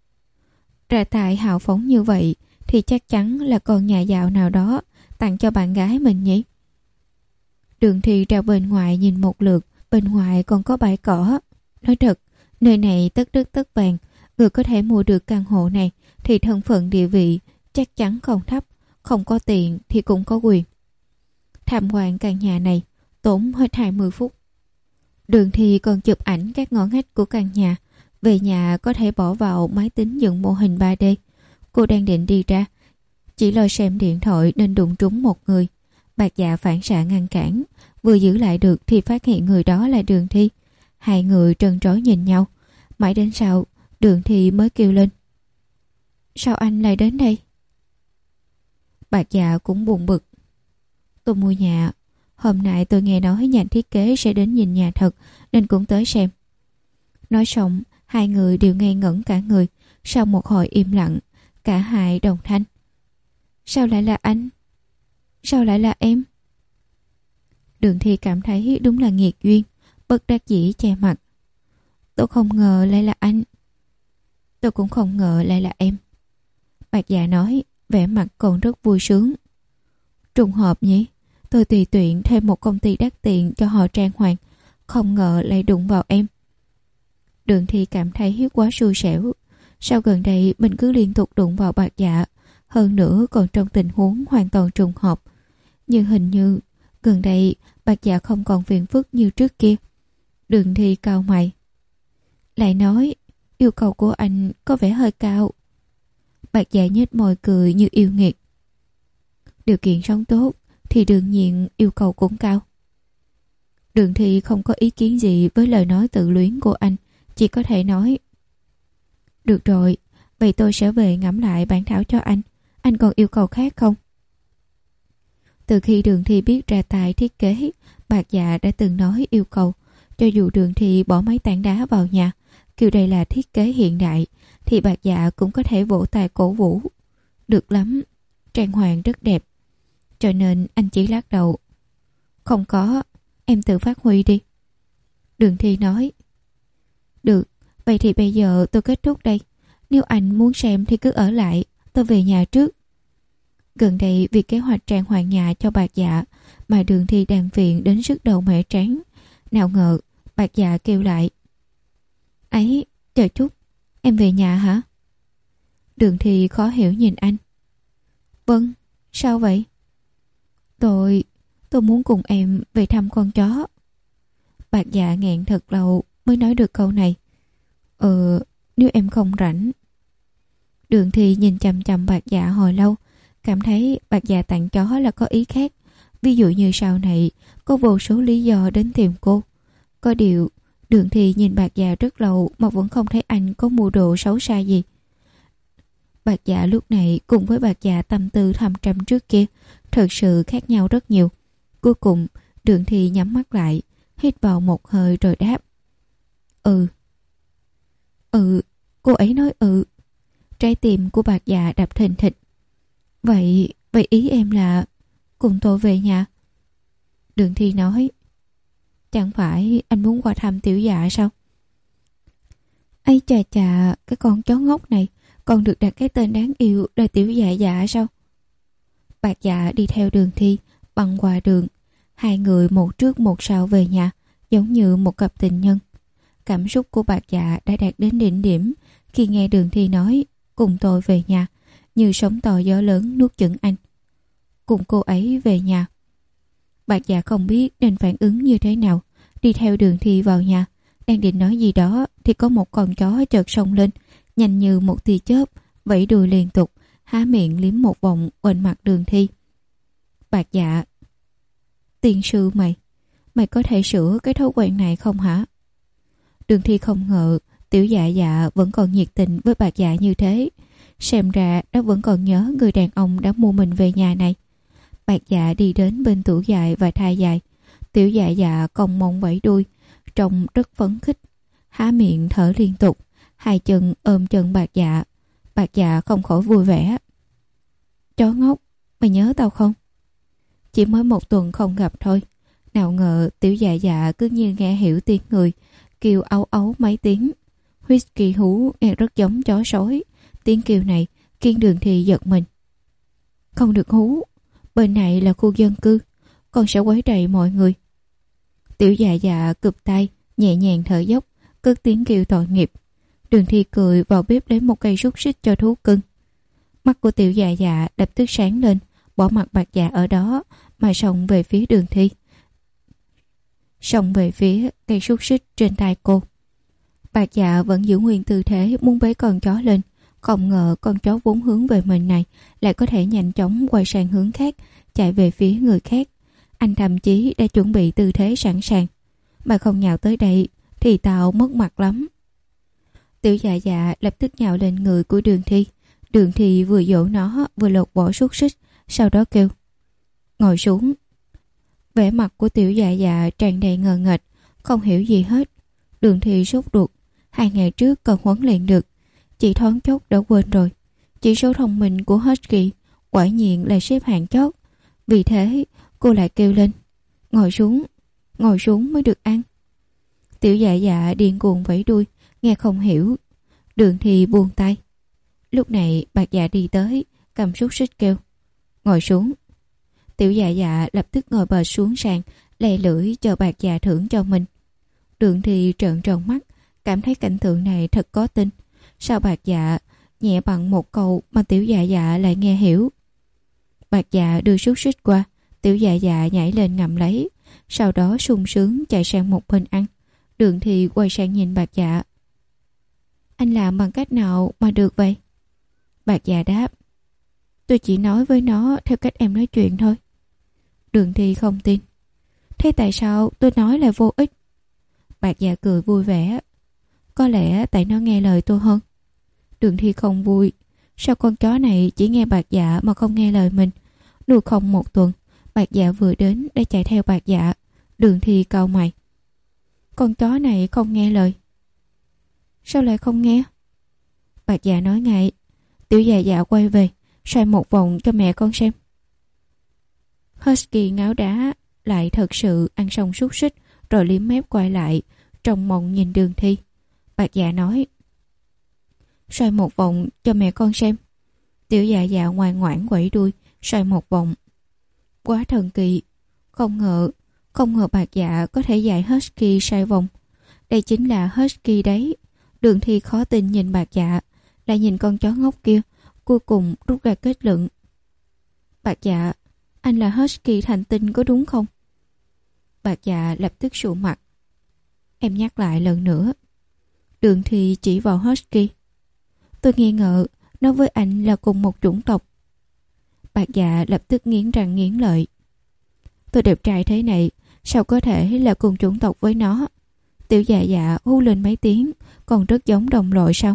Ra tài hào phóng như vậy thì chắc chắn là con nhà giàu nào đó tặng cho bạn gái mình nhỉ. Đường Thi ra bên ngoài nhìn một lượt, bên ngoài còn có bãi cỏ. Nói thật, nơi này tất đất tất vàng, người có thể mua được căn hộ này thì thân phận địa vị chắc chắn không thấp, không có tiền thì cũng có quyền. Tham quan căn nhà này tốn hết hai mươi phút. Đường Thi còn chụp ảnh các ngõ ngách của căn nhà, về nhà có thể bỏ vào máy tính dựng mô hình ba D. Cô đang định đi ra, chỉ lo xem điện thoại nên đụng trúng một người. Bạc Dạ phản xạ ngăn cản, vừa giữ lại được thì phát hiện người đó là Đường Thi. Hai người trân trối nhìn nhau, mãi đến sau Đường Thi mới kêu lên: "Sao anh lại đến đây?" Bạc Dạ cũng buồn bực: "Tôi mua nhà, hôm nay tôi nghe nói nhà thiết kế sẽ đến nhìn nhà thật nên cũng tới xem." Nói xong, hai người đều ngây ngẩn cả người. Sau một hồi im lặng, cả hai đồng thanh: "Sao lại là anh? Sao lại là em?" Đường Thi cảm thấy đúng là nghiệt duyên, bất đắc dĩ che mặt: "Tôi không ngờ lại là anh." "Tôi cũng không ngờ lại là em." Bạc Dạ nói, vẻ mặt còn rất vui sướng: "Trùng hợp nhỉ, tôi tùy tiện thêm một công ty đắt tiền cho họ trang hoàng, không ngờ lại đụng vào em." Đường Thi cảm thấy quá xui xẻo. Sao gần đây mình cứ liên tục đụng vào Bạc Dạ, hơn nữa còn trong tình huống hoàn toàn trùng hợp. Nhưng hình như gần đây Bạc Dạ không còn phiền phức như trước kia. Đường Thi cau mày, lại nói yêu cầu của anh có vẻ hơi cao. Bạc Dạ nhếch môi cười như yêu nghiệt: "Điều kiện sống tốt thì đương nhiên yêu cầu cũng cao." Đường Thi không có ý kiến gì với lời nói tự luyến của anh, chỉ có thể nói: "Được rồi, vậy tôi sẽ về ngẫm lại bản thảo cho anh. Anh còn yêu cầu khác không?" Từ khi Đường Thi biết ra tài thiết kế, Bạc Dạ đã từng nói yêu cầu cho dù Đường Thi bỏ mấy tảng đá vào nhà, kêu đây là thiết kế hiện đại, thì Bạc Dạ cũng có thể vỗ tay cổ vũ: "Được lắm, trang hoàng rất đẹp." Cho nên anh chỉ lắc đầu: "Không có, em tự phát huy đi." Đường Thi nói: "Được, vậy thì bây giờ tôi kết thúc đây. Nếu anh muốn xem thì cứ ở lại, tôi về nhà trước." Gần đây vì kế hoạch trang hoàng nhà cho Bạc Dạ mà Đường Thi đang phiền đến sức đầu mẻ trán. Nào ngờ Bạc Dạ kêu lại: "Ấy, chờ chút, em về nhà hả?" Đường Thi khó hiểu nhìn anh: "Vâng, sao vậy?" Tôi, tôi muốn cùng em về thăm con chó." Bạc Dạ nghẹn thật lâu mới nói được câu này: "Ờ, nếu em không rảnh." Đường Thi nhìn chằm chằm Bạc Dạ hồi lâu, cảm thấy Bạc Dạ tặng chó là có ý khác. Ví dụ như sau này có vô số lý do đến tìm cô. Có điều Đường Thi nhìn Bạc Dạ rất lâu mà vẫn không thấy anh có mưu đồ xấu xa gì. Bạc Dạ lúc này cùng với Bạc Dạ tâm tư thâm trầm trước kia thật sự khác nhau rất nhiều. Cuối cùng Đường Thi nhắm mắt lại, hít vào một hơi rồi đáp: "Ừ." "Ừ." Cô ấy nói ừ. Trái tim của Bạc Dạ đập thình thịch. Vậy, vậy ý em là cùng tôi về nhà?" Đường Thi nói: "Chẳng phải anh muốn qua thăm Tiểu Dạ sao?" "Ấy chà chà, cái con chó ngốc này còn được đặt cái tên đáng yêu là Tiểu Dạ Dạ sao?" Bạc Dạ đi theo Đường Thi băng qua đường. Hai người một trước một sau về nhà, giống như một cặp tình nhân. Cảm xúc của Bạc Dạ đã đạt đến đỉnh điểm khi nghe Đường Thi nói cùng tôi về nhà, như sóng to gió lớn nuốt chửng anh. Cùng cô ấy về nhà. Bạc Dạ không biết nên phản ứng như thế nào, đi theo Đường Thi vào nhà. Đang định nói gì đó thì có một con chó chợt xông lên, nhanh như một tia chớp, vẫy đuôi liên tục, há miệng liếm một vòng quanh mặt Đường Thi. Bạc Dạ: "Tiên sư mày, mày có thể sửa cái thói quen này không hả?" Đường Thi không ngờ Tiểu Dạ Dạ vẫn còn nhiệt tình với Bạc Dạ như thế. Xem ra nó vẫn còn nhớ người đàn ông đã mua mình về nhà này. Bạc Dạ đi đến bên tủ dài và thai dài. Tiểu Dạ Dạ cong mông vẫy đuôi, trông rất phấn khích, há miệng thở liên tục, hai chân ôm chân Bạc Dạ. Bạc Dạ không khỏi vui vẻ. Chó ngốc, mày nhớ tao không? Chỉ mới một tuần không gặp thôi, nào ngờ Tiểu Dạ Dạ cứ như nghe hiểu tiếng người, kêu ấu ấu mấy tiếng. Whisky hú nghe rất giống chó sói. Tiếng kêu này khiến Đường Thi giật mình. Không được hú, bên này là khu dân cư, con sẽ quấy rầy mọi người. Tiểu Dạ Dạ cụp tay, nhẹ nhàng thở dốc, cất tiếng kêu tội nghiệp. Đường Thi cười vào bếp lấy một cây xúc xích cho thú cưng. Mắt của Tiểu Dạ Dạ lập tức sáng lên, bỏ mặt Bạc Dạ ở đó mà xông về phía Đường Thi, xông về phía cây xúc xích trên tay cô. Bạc Dạ vẫn giữ nguyên tư thế muốn bế con chó lên, không ngờ con chó vốn hướng về mình này lại có thể nhanh chóng quay sang hướng khác, chạy về phía người khác. Anh thậm chí đã chuẩn bị tư thế sẵn sàng, mà không nhào tới đây thì tao mất mặt lắm. Tiểu Dạ Dạ lập tức nhào lên người của Đường Thi. Đường Thi vừa dỗ nó vừa lột bỏ xúc xích, sau đó kêu ngồi xuống. Vẻ mặt của Tiểu Dạ Dạ tràn đầy ngờ nghệch, không hiểu gì hết. Đường Thi sốt ruột, hai ngày trước còn huấn luyện được, chỉ thoáng chốc đã quên rồi. Chỉ số thông minh của Husky quả nhiên là xếp hạng chót. Vì thế cô lại kêu lên ngồi xuống, ngồi xuống mới được ăn. Tiểu Dạ Dạ điên cuồng vẫy đuôi, nghe không hiểu. Đường Thi buông tay. Lúc này Bạc Dạ đi tới, cầm xúc xích kêu ngồi xuống. Tiểu Dạ Dạ lập tức ngồi bệt xuống sàn, lè lưỡi cho Bạc Dạ thưởng cho mình. Đường Thi trợn tròn mắt, cảm thấy cảnh tượng này thật có tin. Sao Bạc Dạ nhẹ bằng một câu mà Tiểu Dạ Dạ lại nghe hiểu? Bạc Dạ đưa xúc xích qua, Tiểu Dạ Dạ nhảy lên ngậm lấy, sau đó sung sướng chạy sang một bên ăn. Đường Thi quay sang nhìn Bạc Dạ. Anh làm bằng cách nào mà được vậy? Bạc Dạ đáp. Tôi chỉ nói với nó theo cách em nói chuyện thôi. Đường Thi không tin. Thế tại sao tôi nói là vô ích? Bạc Dạ cười vui vẻ. Có lẽ tại nó nghe lời tôi hơn. Đường Thi không vui. Sao con chó này chỉ nghe Bạc Dạ mà không nghe lời mình? Nuôi không một tuần, Bạc Dạ vừa đến để chạy theo Bạc Dạ. Đường Thi cau mày. Con chó này không nghe lời. Sao lại không nghe? Bạc Dạ nói ngay. Tiểu Dạ Dạ quay về, xoay một vòng cho mẹ con xem. Husky ngáo đá lại thật sự ăn xong xúc xích rồi liếm mép quay lại, trông mong nhìn Đường Thi. Bạc Dạ nói. Xoay một vòng cho mẹ con xem. Tiểu Dạ Dạ ngoan ngoãn quẩy đuôi, xoay một vòng. Quá thần kỳ. Không ngờ, không ngờ Bạc Dạ có thể dạy Husky xoay vòng. Đây chính là Husky đấy. Đường Thi khó tin nhìn Bạc Dạ, lại nhìn con chó ngốc kia, cuối cùng rút ra kết luận. Bạc Dạ, anh là Husky thành tinh có đúng không? Bạc Dạ lập tức sụ mặt. Em nhắc lại lần nữa. Đường Thi chỉ vào Husky. Tôi nghi ngờ nó với anh là cùng một chủng tộc. Bạc Dạ lập tức nghiến răng nghiến lợi. Tôi đẹp trai thế này, sao có thể là cùng chủng tộc với nó? Tiểu Dạ Dạ hú lên mấy tiếng, còn rất giống đồng loại sao?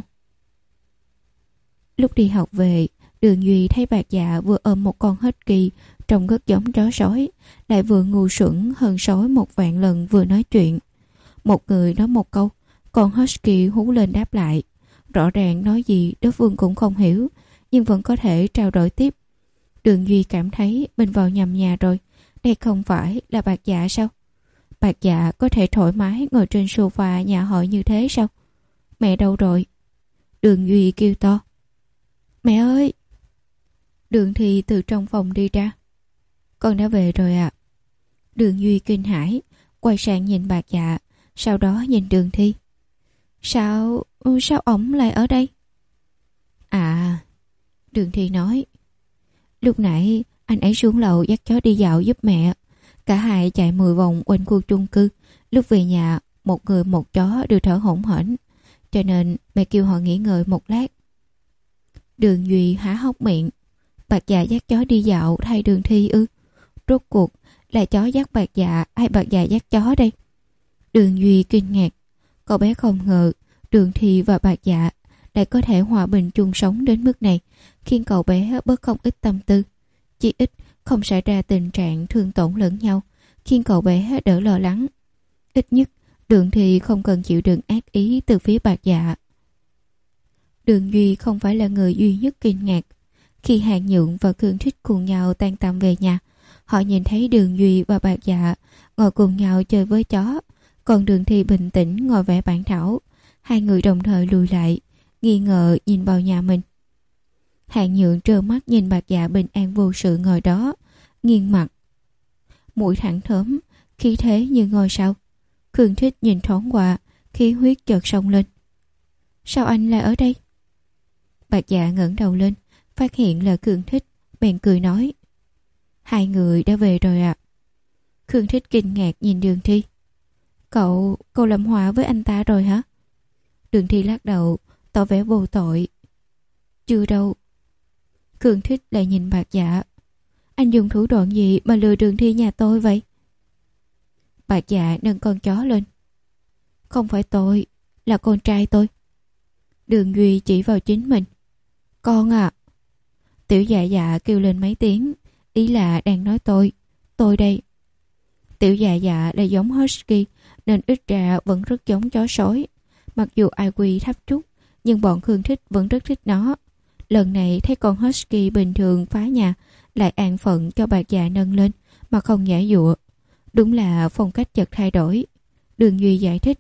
Lúc đi học về, Đường Duy thấy Bạc Dạ vừa ôm một con husky trông rất giống chó sói, lại vừa ngu xuẩn hơn sói một vạn lần vừa nói chuyện. Một người nói một câu, còn husky hú lên đáp lại. Rõ ràng nói gì đối phương cũng không hiểu, nhưng vẫn có thể trao đổi tiếp. Đường Duy cảm thấy mình vào nhầm nhà rồi. Đây không phải là Bạc Dạ sao? Bạc Dạ có thể thoải mái ngồi trên sofa nhà họ như thế sao? Mẹ đâu rồi? Đường Duy kêu to. Mẹ ơi! Đường Thi từ trong phòng đi ra. Con đã về rồi ạ. À? Đường Duy kinh hãi, quay sang nhìn Bạc Dạ, sau đó nhìn Đường Thi. Sao, sao ổng lại ở đây? À, Đường Thi nói. Lúc nãy anh ấy xuống lầu dắt chó đi dạo giúp mẹ. Cả hai chạy mười vòng quanh khu chung cư. Lúc về nhà, một người một chó đều thở hổn hển, cho nên mẹ kêu họ nghỉ ngơi một lát. Đường Duy há hốc miệng. Bạc Dạ dắt chó đi dạo thay Đường Thi ư? Rốt cuộc là chó dắt Bạc Dạ hay Bạc Dạ dắt chó đây? Đường Duy kinh ngạc. Cậu bé không ngờ Đường Thi và Bạc Dạ lại có thể hòa bình chung sống đến mức này, khiến cậu bé bớt không ít tâm tư. Chỉ ít không xảy ra tình trạng thương tổn lẫn nhau, khiến cậu bé đỡ lo lắng. Ít nhất Đường Thi không cần chịu đựng ác ý từ phía Bạc Dạ. Đường Duy không phải là người duy nhất kinh ngạc. Khi Hàng Nhượng và Khương Thích cùng nhau tan tầm về nhà, họ nhìn thấy Đường Duy và Bạc Dạ ngồi cùng nhau chơi với chó, còn Đường Thi bình tĩnh ngồi vẽ bản thảo. Hai người đồng thời lùi lại, nghi ngờ nhìn vào nhà mình. Hàng Nhượng trơ mắt nhìn Bạc Dạ bình an vô sự ngồi đó, nghiêng mặt, mũi thẳng thớm, khí thế như ngôi sao. Khương Thích nhìn thoáng qua, khí huyết chợt sông lên. Sao anh lại ở đây? Bạc Dạ ngẩng đầu lên, phát hiện là Khương Thích, bèn cười nói. Hai người đã về rồi ạ. À? Khương Thích kinh ngạc nhìn Đường Thi. Cậu, cậu làm hòa với anh ta rồi hả? Đường Thi lắc đầu, tỏ vẻ vô tội. Chưa đâu. Khương Thích lại nhìn Bạc Dạ. Anh dùng thủ đoạn gì mà lừa Đường Thi nhà tôi vậy? Bạc Dạ nâng con chó lên. Không phải tôi, là con trai tôi. Đường Duy chỉ vào chính mình. Con à. Tiểu Dạ Dạ kêu lên mấy tiếng, ý là đang nói tôi. Tôi đây. Tiểu Dạ Dạ là giống Husky, nên ít ra vẫn rất giống chó sói. Mặc dù i kiu thấp chút, nhưng bọn Khương Thích vẫn rất thích nó. Lần này thấy con Husky bình thường phá nhà, lại an phận cho Bạc Dạ nâng lên mà không giả dụa. Đúng là phong cách chợt thay đổi. Đường Duy giải thích.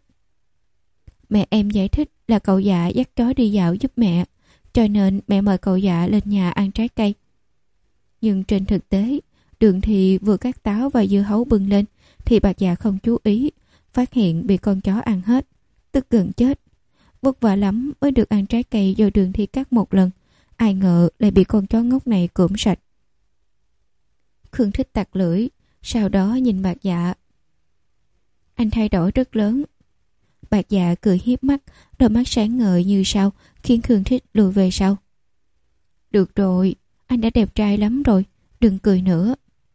Mẹ em giải thích là cậu Dạ dắt chó đi dạo giúp mẹ, cho nên mẹ mời cậu Dạ lên nhà ăn trái cây. Nhưng trên thực tế, Đường Thi vừa cắt táo và dưa hấu bưng lên thì Bạc Dạ không chú ý, phát hiện bị con chó ăn hết, tức gần chết. Vất vả lắm mới được ăn trái cây do Đường Thi cắt một lần, ai ngờ lại bị con chó ngốc này cụm sạch. Khương Thích tặc lưỡi, sau đó nhìn Bạc Dạ. Anh thay đổi rất lớn. Bạc Dạ cười hiếp mắt, đôi mắt sáng ngời như sao, khiến Khương Thích lùi về sau. Được rồi, anh đã đẹp trai lắm rồi, đừng cười nữa.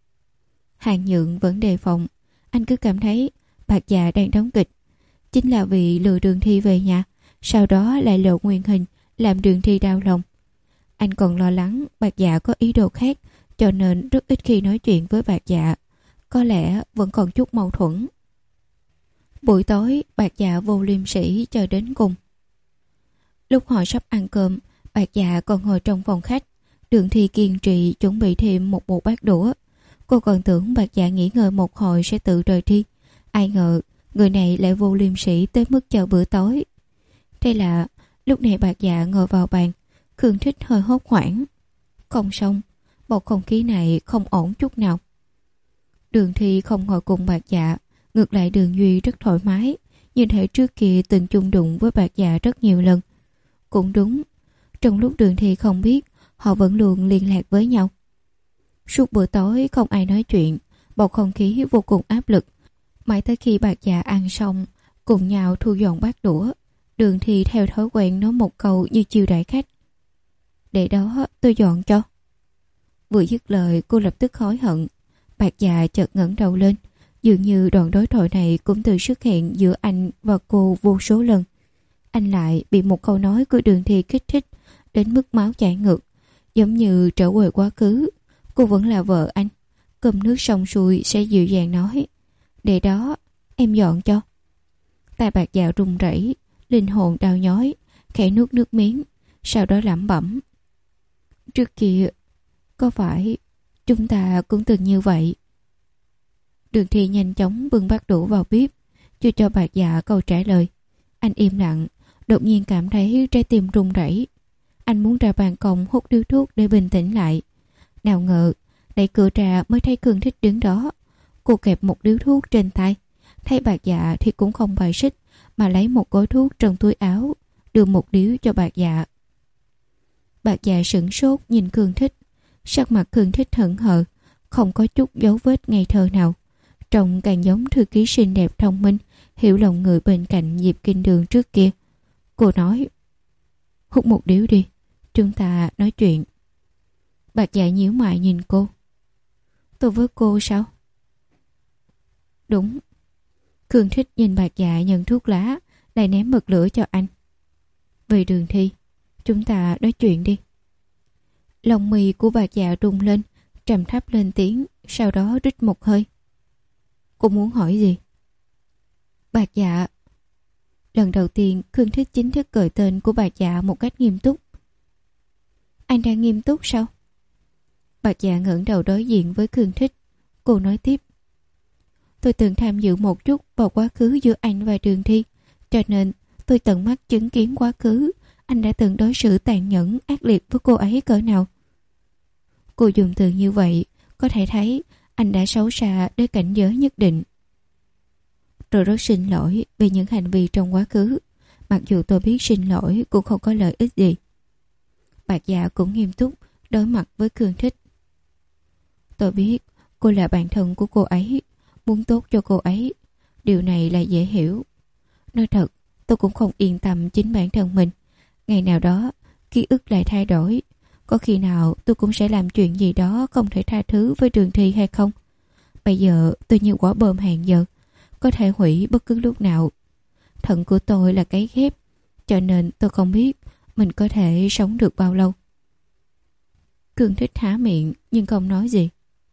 Hàng Nhượng vẫn đề phòng, anh cứ cảm thấy Bạc Dạ đang đóng kịch. Chính là vì lừa Đường Thi về nhà, sau đó lại lộ nguyên hình, làm Đường Thi đau lòng. Anh còn lo lắng Bạc Dạ có ý đồ khác, cho nên rất ít khi nói chuyện với Bạc Dạ. Có lẽ vẫn còn chút mâu thuẫn. Buổi tối, Bạc Dạ vô liêm sỉ chờ đến cùng. Lúc họ sắp ăn cơm, Bạc Dạ còn ngồi trong phòng khách. Đường Thi kiên trì chuẩn bị thêm một bộ bát đũa. Cô còn tưởng Bạc Dạ nghỉ ngơi một hồi sẽ tự rời đi. Ai ngờ, người này lại vô liêm sỉ tới mức chờ bữa tối. Thế là, lúc này Bạc Dạ ngồi vào bàn, Khương Thích hơi hốt hoảng. Không xong, bầu không khí này không ổn chút nào. Đường Thi không ngồi cùng Bạc Dạ, ngược lại Đường Duy rất thoải mái, như thể trước kia từng chung đụng với Bạc Dạ rất nhiều lần. Cũng đúng, trong lúc Đường Thi không biết, họ vẫn luôn liên lạc với nhau. Suốt bữa tối không ai nói chuyện, bầu không khí vô cùng áp lực. Mãi tới khi Bạc Dạ ăn xong, cùng nhau thu dọn bát đũa, Đường Thi theo thói quen nói một câu như chiêu đãi khách. Để đó tôi dọn cho. Vừa dứt lời cô lập tức hối hận. Bạc Dạ chợt ngẩng đầu lên, dường như đoạn đối thoại này cũng từng xuất hiện giữa anh và cô vô số lần. Anh lại bị một câu nói của Đường Thi kích thích đến mức máu chảy ngược, giống như trở về quá khứ. Cô vẫn là vợ anh. Cơm nước xong xuôi sẽ dịu dàng nói, để đó em dọn cho. Tai Bạc Dạ run rẩy, linh hồn đau nhói, khẽ nuốt nước miếng, sau đó lẩm bẩm. Trước kia, có phải chúng ta cũng từng như vậy? Đường Thi nhanh chóng bưng bát đũa vào bếp, chưa cho Bạc Dạ câu trả lời. Anh im lặng, đột nhiên cảm thấy trái tim run rẩy. Anh muốn ra ban công hút điếu thuốc để bình tĩnh lại. Nào ngờ, đẩy cửa ra mới thấy Khương Thích đứng đó. Cô kẹp một điếu thuốc trên tay, thấy Bạc Dạ thì cũng không bài xích, mà lấy một gói thuốc trong túi áo, đưa một điếu cho Bạc Dạ. Bạc Dạ sửng sốt nhìn Khương Thích, sắc mặt Khương Thích hững hờ, không có chút dấu vết ngây thơ nào, trông càng giống thư ký xinh đẹp thông minh, hiểu lòng người bên cạnh Diệp Kinh Đường trước kia. Cô nói, hút một điếu đi, chúng ta nói chuyện. Bạc Dạ nhíu mày nhìn cô. Tôi với cô sao? Đúng. Khương Thích nhìn Bạc Dạ nhận thuốc lá, lại ném bật lửa cho anh. Về Đường Thi, chúng ta nói chuyện đi. Lông mì của bà già rung lên, trầm thấp lên tiếng, sau đó rít một hơi. Cô muốn hỏi gì? Bà già. Lần đầu tiên Khương Thích chính thức gọi tên của bà già một cách nghiêm túc. Anh đang nghiêm túc sao? Bà già ngẩng đầu đối diện với Khương Thích. Cô nói tiếp. Tôi từng tham dự một chút vào quá khứ giữa anh và Đường Thi, cho nên tôi tận mắt chứng kiến quá khứ anh đã từng đối xử tàn nhẫn ác liệt với cô ấy cỡ nào. Cô dùng từ như vậy, có thể thấy anh đã xấu xa đến cảnh giới nhất định. Tôi rất xin lỗi vì những hành vi trong quá khứ, mặc dù tôi biết xin lỗi cũng không có lợi ích gì. Bạc Dạ cũng nghiêm túc đối mặt với Khương Thích. Tôi biết cô là bạn thân của cô ấy, muốn tốt cho cô ấy. Điều này là dễ hiểu. Nói thật, tôi cũng không yên tâm chính bản thân mình. Ngày nào đó, ký ức lại thay đổi. Có khi nào tôi cũng sẽ làm chuyện gì đó không thể tha thứ với Đường Thi hay không? Bây giờ tôi như quả bom hàng giờ, có thể hủy bất cứ lúc nào. Thận của tôi là cấy ghép, cho nên tôi không biết mình có thể sống được bao lâu. Khương Thích há miệng nhưng không nói gì.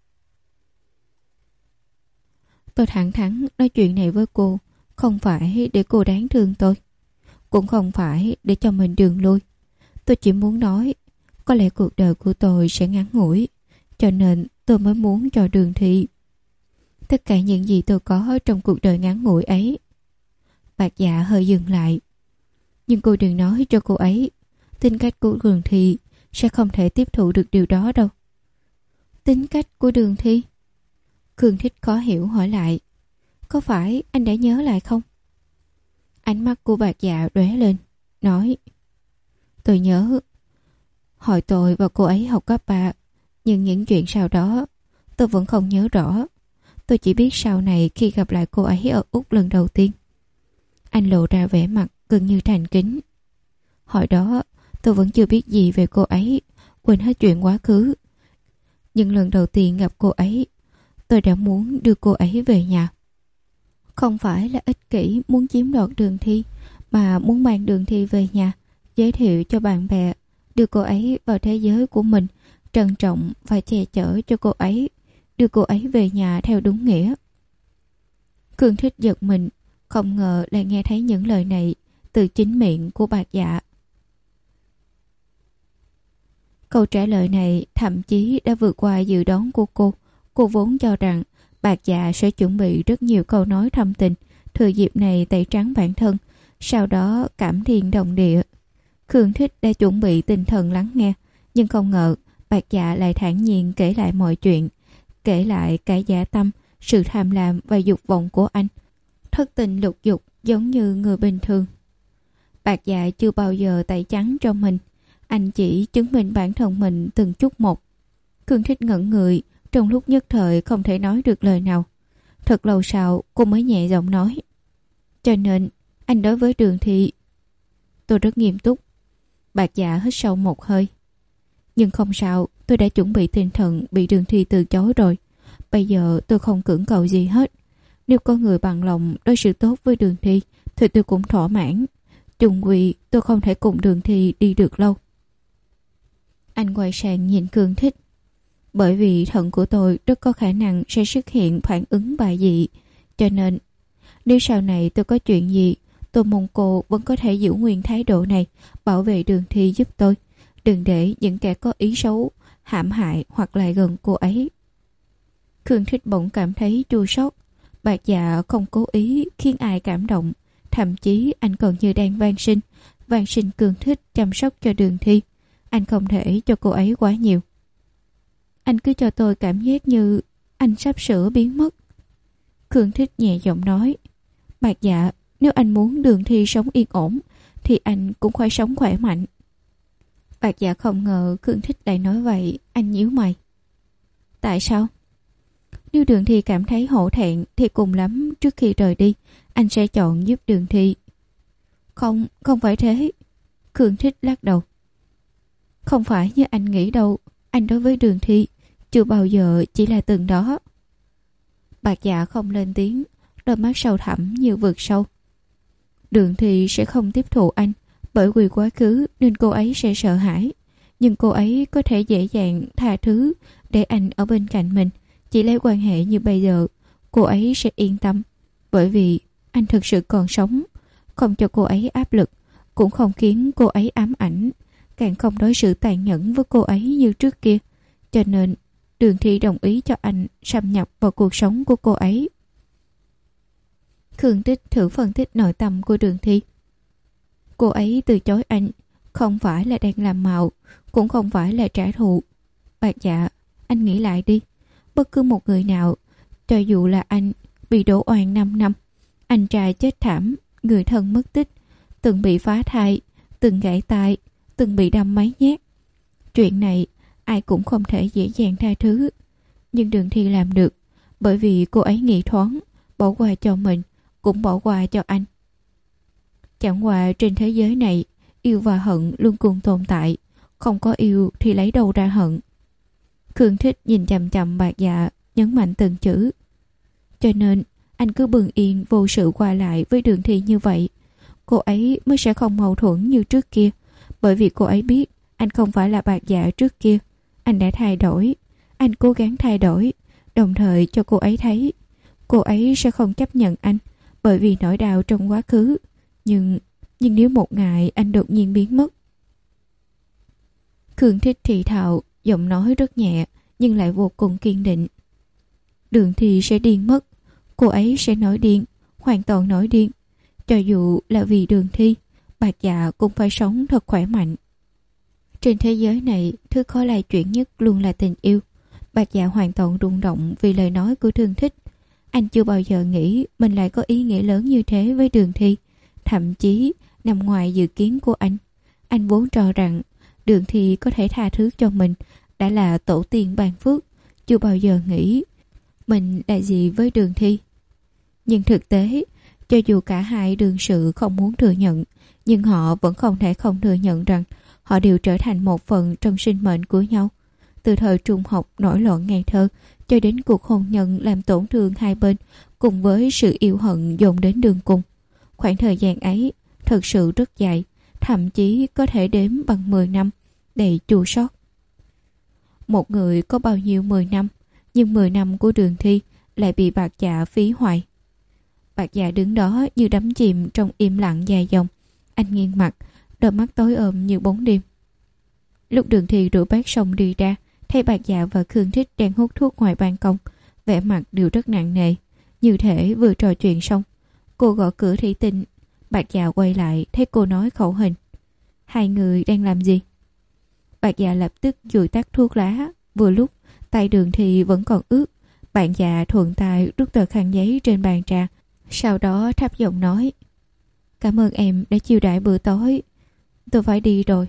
Tôi thẳng thắn nói chuyện này với cô, không phải để cô đáng thương tôi, cũng không phải để cho mình đường lui. Tôi chỉ muốn nói, có lẽ cuộc đời của tôi sẽ ngắn ngủi, cho nên tôi mới muốn cho Đường Thi tất cả những gì tôi có trong cuộc đời ngắn ngủi ấy. Bạc Dạ hơi dừng lại. Nhưng cô đừng nói cho cô ấy, tính cách của Đường Thi sẽ không thể tiếp thụ được điều đó đâu. Tính cách của Đường Thi? Khương Thích khó hiểu hỏi lại. Có phải anh đã nhớ lại không? Ánh mắt của Bạc Dạ lóe lên, nói. Tôi nhớ. Hồi tôi và cô ấy học cấp ba, nhưng những chuyện sau đó tôi vẫn không nhớ rõ. Tôi chỉ biết sau này khi gặp lại cô ấy ở Úc lần đầu tiên. Anh lộ ra vẻ mặt gần như thành kính. Hồi đó tôi vẫn chưa biết gì về cô ấy, quên hết chuyện quá khứ. Nhưng lần đầu tiên gặp cô ấy, tôi đã muốn đưa cô ấy về nhà. Không phải là ích kỷ muốn chiếm đoạt Đường Thi, mà muốn mang Đường Thi về nhà, giới thiệu cho bạn bè, đưa cô ấy vào thế giới của mình, trân trọng và che chở cho cô ấy, đưa cô ấy về nhà theo đúng nghĩa. Khương Thích giật mình, không ngờ lại nghe thấy những lời này từ chính miệng của Bạc Dạ. Câu trả lời này thậm chí đã vượt qua dự đoán của cô. Cô vốn cho rằng Bạc Dạ sẽ chuẩn bị rất nhiều câu nói thâm tình, thừa dịp này tẩy trắng bản thân, sau đó cảm thiên đồng địa. Khương Thích đã chuẩn bị tinh thần lắng nghe, nhưng không ngờ Bạc Dạ lại thản nhiên kể lại mọi chuyện, kể lại cả dã tâm, sự tham lam và dục vọng của anh. Thất tình lục dục giống như người bình thường. Bạc Dạ chưa bao giờ tẩy trắng cho mình, anh chỉ chứng minh bản thân mình từng chút một. Khương Thích ngẩn người, trong lúc nhất thời không thể nói được lời nào. Thật lâu sau cô mới nhẹ giọng nói. Cho nên anh đối với Đường Thi, tôi rất nghiêm túc. Bạc Dạ hít sâu một hơi. Nhưng không sao, tôi đã chuẩn bị tinh thần bị Đường Thi từ chối rồi. Bây giờ tôi không cưỡng cầu gì hết. Nếu có người bằng lòng đối xử tốt với Đường Thi thì tôi cũng thỏa mãn. Chung quy tôi không thể cùng Đường Thi đi được lâu. Anh quay sang nhìn Khương Thích. Bởi vì thận của tôi rất có khả năng sẽ xuất hiện phản ứng bại dị, cho nên nếu sau này tôi có chuyện gì, tôi mong cô vẫn có thể giữ nguyên thái độ này, bảo vệ Đường Thi giúp tôi. Đừng để những kẻ có ý xấu hãm hại hoặc lại gần cô ấy. Khương Thích bỗng cảm thấy chua xót. Bạc Dạ không cố ý khiến ai cảm động, thậm chí anh còn như đang van xin, van xin Khương Thích chăm sóc cho Đường Thi. Anh không thể cho cô ấy quá nhiều. Anh cứ cho tôi cảm giác như anh sắp sửa biến mất. Khương Thích nhẹ giọng nói. Bạc Dạ, nếu anh muốn Đường Thi sống yên ổn thì anh cũng phải sống khỏe mạnh. Bạc Dạ không ngờ Khương Thích lại nói vậy. Anh nhíu mày. Tại sao? Nếu Đường Thi cảm thấy hổ thẹn thì cùng lắm trước khi rời đi anh sẽ chọn giúp Đường Thi. Không, không phải thế. Khương Thích lắc đầu. Không phải như anh nghĩ đâu. Anh đối với Đường Thi chưa bao giờ chỉ là từng đó. Bạc Dạ không lên tiếng, đôi mắt sâu thẳm như vực sâu. Đường Thi sẽ không tiếp thụ anh, Bởi vì quá khứ nên cô ấy sẽ sợ hãi, nhưng cô ấy có thể dễ dàng tha thứ để anh ở bên cạnh mình. Chỉ lấy quan hệ như bây giờ, cô ấy sẽ yên tâm, bởi vì anh thực sự còn sống, không cho cô ấy áp lực, cũng không khiến cô ấy ám ảnh, càng không đối xử tàn nhẫn với cô ấy như trước kia. Cho nên Đường Thi đồng ý cho anh xâm nhập vào cuộc sống của cô ấy. Khương Tích thử phân tích nội tâm của Đường Thi. Cô ấy từ chối anh không phải là đang làm mạo, cũng không phải là trả thù. Bạc Dạ, anh nghĩ lại đi. Bất cứ một người nào, cho dù là anh bị đổ oan năm năm, anh trai chết thảm, người thân mất tích, từng bị phá thai, từng gãy tay, từng bị đâm mấy nhát. Chuyện này ai cũng không thể dễ dàng tha thứ. Nhưng Đường Thi làm được, bởi vì cô ấy nghĩ thoáng, bỏ qua cho mình, cũng bỏ qua cho anh. Chẳng qua trên thế giới này, yêu và hận luôn cùng tồn tại, không có yêu thì lấy đâu ra hận. Khương Thích nhìn chằm chằm Bạc Dạ, nhấn mạnh từng chữ. Cho nên anh cứ bình yên vô sự qua lại với Đường Thi như vậy, cô ấy mới sẽ không mâu thuẫn như trước kia. Bởi vì cô ấy biết anh không phải là Bạc Dạ trước kia. Anh đã thay đổi, anh cố gắng thay đổi, đồng thời cho cô ấy thấy cô ấy sẽ không chấp nhận anh bởi vì nỗi đau trong quá khứ. Nhưng nhưng nếu một ngày anh đột nhiên biến mất. Khương Thích thì thào, giọng nói rất nhẹ nhưng lại vô cùng kiên định. Đường Thi sẽ điên mất, cô ấy sẽ nổi điên, hoàn toàn nổi điên. Cho dù là vì Đường Thi, Bạc Dạ cũng phải sống thật khỏe mạnh. Trên thế giới này, thứ khó lay chuyển nhất luôn là tình yêu. Bạc Dạ hoàn toàn rung động vì lời nói của Khương Thích. Anh chưa bao giờ nghĩ mình lại có ý nghĩa lớn như thế với Đường Thi, thậm chí nằm ngoài dự kiến của anh. Anh vốn cho rằng Đường Thi có thể tha thứ cho mình đã là tổ tiên ban phước, chưa bao giờ nghĩ mình là gì với Đường Thi. Nhưng thực tế, cho dù cả hai đương sự không muốn thừa nhận, nhưng họ vẫn không thể không thừa nhận rằng họ đều trở thành một phần trong sinh mệnh của nhau. Từ thời trung học nổi loạn ngây thơ cho đến cuộc hôn nhân làm tổn thương hai bên, cùng với sự yêu hận dồn đến đường cùng. Khoảng thời gian ấy thật sự rất dài, thậm chí có thể đếm bằng mười năm, đầy chua xót. Một người có bao nhiêu mười năm, nhưng mười năm của Đường Thi lại bị Bạc Dạ phí hoài. Bạc Dạ đứng đó như đắm chìm trong im lặng dài dòng. Anh nghiêng mặt, đôi mắt tối ôm như bóng đêm. Lúc Đường Thi rửa bát xong đi ra, thấy Bạc Dạ và Khương Thích đang hút thuốc ngoài ban công, vẻ mặt đều rất nặng nề, như thể vừa trò chuyện xong. Cô gõ cửa thủy tinh. Bạc Dạ quay lại, thấy cô nói khẩu hình. Hai người đang làm gì? Bạc Dạ lập tức dụi tắt thuốc lá. Vừa lúc tay Đường Thi vẫn còn ướt, bạn già thuận tay rút tờ khăn giấy trên bàn trà, sau đó thấp giọng nói: Cảm ơn em đã chiêu đãi bữa tối, tôi phải đi rồi.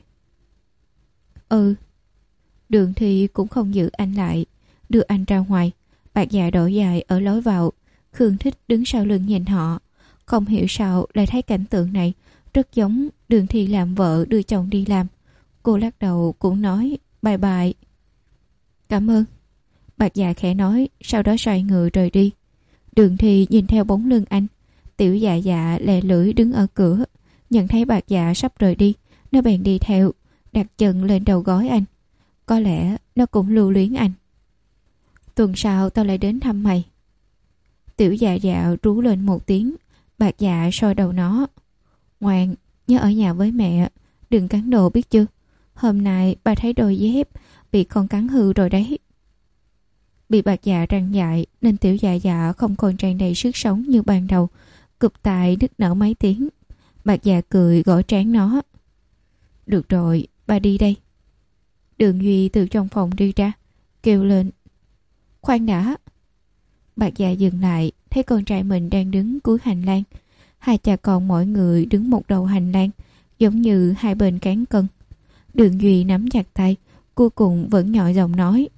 Ừ. Đường Thi cũng không giữ anh lại, đưa anh ra ngoài. Bạc Dạ đổi dài ở lối vào. Khương Thích đứng sau lưng nhìn họ. Không hiểu sao lại thấy cảnh tượng này rất giống Đường Thi làm vợ đưa chồng đi làm. Cô lắc đầu cũng nói bye bye. Cảm ơn. Bạc Dạ khẽ nói, sau đó xoay người rời đi. Đường Thi nhìn theo bóng lưng anh. Tiểu Dạ Dạ lè lưỡi đứng ở cửa, nhận thấy Bạc Dạ sắp rời đi, nó bèn đi theo, đặt chân lên đầu gối anh. Có lẽ nó cũng lưu luyến anh. Tuần sau tao lại đến thăm mày. Tiểu Dạ Dạ rú lên một tiếng. Bạc Dạ soi đầu nó. Ngoan, nhớ ở nhà với mẹ, đừng cắn đồ biết chưa. Hôm nay bà thấy đôi dép bị con cắn hư rồi đấy. Bị Bạc Dạ răn dạy nên Tiểu Dạ Dạ không còn tràn đầy sức sống như ban đầu, cụp tại nức nở mấy tiếng. Bạc Dạ cười gõ trán nó. Được rồi, bà đi đây. Đường Duy từ trong phòng đi ra, kêu lên: Khoan đã. Bạc Dạ dừng lại, thấy con trai mình đang đứng cuối hành lang. Hai cha con mỗi người đứng một đầu hành lang, giống như hai bên cán cân. Đường Duy nắm chặt tay, cuối cùng vẫn nhỏ giọng nói: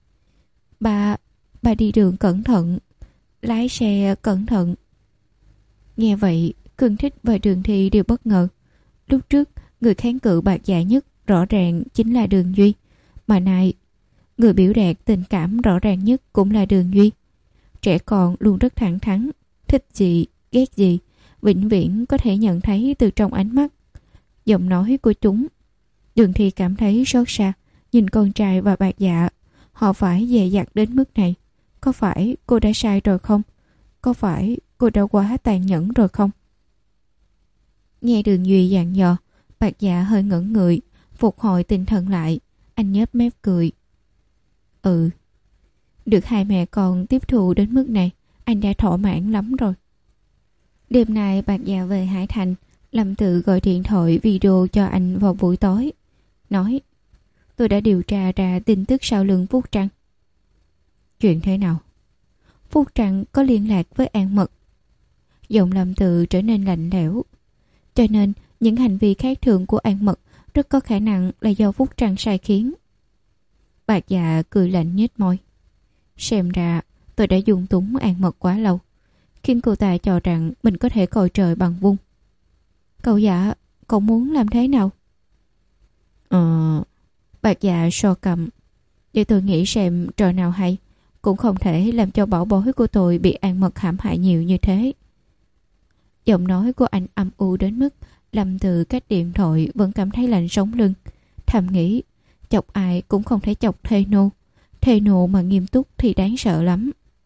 Ba, ba đi đường cẩn thận, lái xe cẩn thận. Nghe vậy, Khương Thích và Đường Thi đều bất ngờ. Lúc trước, người kháng cự Bạc Dạ nhất rõ ràng chính là Đường Duy, mà nay người biểu đạt tình cảm rõ ràng nhất cũng là Đường Duy. Trẻ con luôn rất thẳng thắn, thích gì, ghét gì, vĩnh viễn có thể nhận thấy từ trong ánh mắt. giọng nói của chúng. Đường Thi cảm thấy xót xa, nhìn con trai và Bạc Dạ. Họ phải dè dặt đến mức này. Có phải cô đã sai rồi không? Có phải cô đã quá tàn nhẫn rồi không? Nghe Đường Duy dặn dò, Bạc Dạ hơi ngẩn người, phục hồi tinh thần lại. Anh nhếch mép cười. Ừ, được hai mẹ con tiếp thụ đến mức này, anh đã thỏa mãn lắm rồi. Đêm nay Bạc Dạ về Hải Thành, Lâm Tự gọi điện thoại video cho anh vào buổi tối. Nói, tôi đã điều tra ra tin tức sau lưng Phúc Trăng. Chuyện thế nào? Phúc Trăng có liên lạc với An Mật. Giọng Lâm Tự trở nên lạnh lẽo. Cho nên những hành vi khác thường của An Mật rất có khả năng là do Phúc Trăng sai khiến. Bạc Dạ cười lạnh nhếch môi. Xem ra tôi đã dung túng An Mật quá lâu, khiến cô ta cho rằng mình có thể coi trời bằng vung. Cậu Dạ, cậu muốn làm thế nào? Ờ... Bạc Dạ so cầm. Để tôi nghĩ xem trò nào hay, cũng không thể làm cho bảo bối của tôi bị An Mật hãm hại nhiều như thế. Giọng nói của anh âm u đến mức Lâm Từ cách điện thoại vẫn cảm thấy lạnh sống lưng. Thầm nghĩ, chọc ai cũng không thể chọc thê nô. Thê nô mà nghiêm túc thì đáng sợ lắm.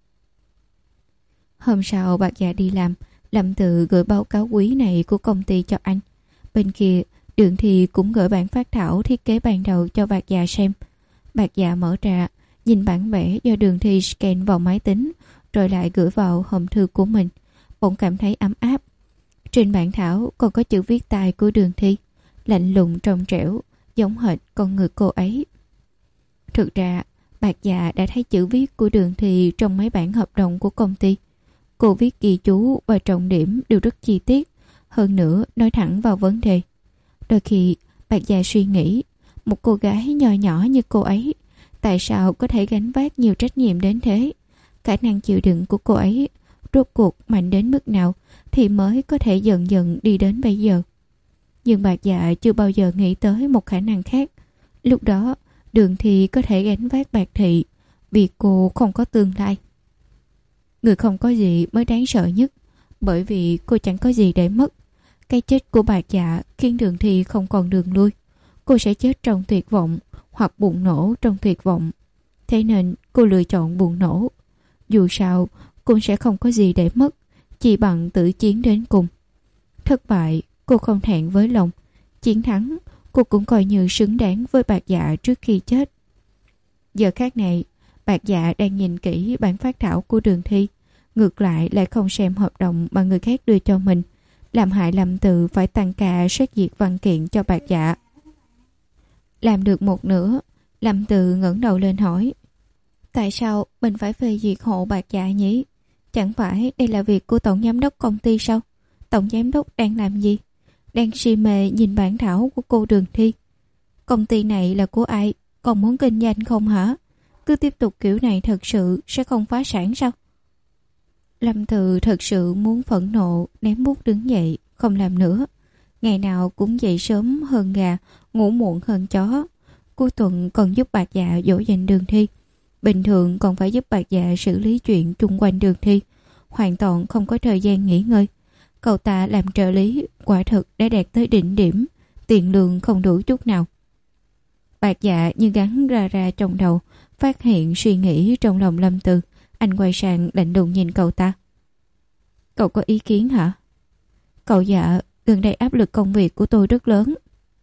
Hôm sau Bạc Dạ đi làm, Lâm Từ gửi báo cáo quý này của công ty cho anh. Bên kia, Đường Thi cũng gửi bản phác thảo thiết kế ban đầu cho Bạc Dạ xem. Bạc Dạ mở ra, nhìn bản vẽ do Đường Thi scan vào máy tính, rồi lại gửi vào hòm thư của mình. Bỗng cảm thấy ấm áp. Trên bản thảo còn có chữ viết tay của Đường Thi, lạnh lùng trong trẻo, giống hệt con người cô ấy. Thực ra, Bạc Dạ đã thấy chữ viết của Đường Thi trong mấy bản hợp đồng của công ty. Cô viết ghi chú và trọng điểm đều rất chi tiết, hơn nữa nói thẳng vào vấn đề. Đôi khi, Bạc Dạ suy nghĩ, một cô gái nho nhỏ như cô ấy, tại sao có thể gánh vác nhiều trách nhiệm đến thế? Khả năng chịu đựng của cô ấy rốt cuộc mạnh đến mức nào thì mới có thể dần dần đi đến bây giờ. Nhưng Bạc Dạ chưa bao giờ nghĩ tới một khả năng khác. Lúc đó, Đường Thi có thể gánh vác Bạc Thị vì cô không có tương lai. Người không có gì mới đáng sợ nhất, bởi vì cô chẳng có gì để mất. Cái chết của Bạc Dạ khiến Đường Thi không còn đường lui. Cô sẽ chết trong tuyệt vọng hoặc bùng nổ trong tuyệt vọng. Thế nên cô lựa chọn bùng nổ. Dù sao cũng sẽ không có gì để mất, chỉ bằng tự chiến đến cùng. Thất bại cô không thẹn với lòng, chiến thắng cô cũng coi như xứng đáng với Bạc Dạ trước khi chết. Giờ khác này, Bạc Dạ đang nhìn kỹ bản phác thảo của Đường Thi, ngược lại lại không xem hợp đồng mà người khác đưa cho mình, làm hại Lâm Tự phải tăng ca xét duyệt văn kiện cho Bạc Dạ. Làm được một nửa, Lâm Tự ngẩng đầu lên hỏi, tại sao mình phải phê duyệt hộ Bạc Dạ nhỉ? Chẳng phải đây là việc của tổng giám đốc công ty sao? Tổng giám đốc đang làm gì? Đang si mê nhìn bản thảo của cô Đường Thi. Công ty này là của ai? Còn muốn kinh doanh không hả? Cứ tiếp tục kiểu này thật sự sẽ không phá sản sao? Lâm Tự thật sự muốn phẫn nộ, ném bút đứng dậy, không làm nữa. Ngày nào cũng dậy sớm hơn gà, ngủ muộn hơn chó. Cuối tuần còn giúp Bạc Dạ dỗ dành Đường Thi. Bình thường còn phải giúp Bạc Dạ xử lý chuyện chung quanh Đường Thi. Hoàn toàn không có thời gian nghỉ ngơi. Cậu ta làm trợ lý, quả thực đã đạt tới đỉnh điểm, tiền lương không đủ chút nào. Bạc Dạ như gắn ra ra trong đầu, phát hiện suy nghĩ trong lòng Lâm Từ. Anh quay sang lạnh lùng nhìn cậu ta. Cậu có ý kiến hả? Cậu Dạ, gần đây áp lực công việc của tôi rất lớn.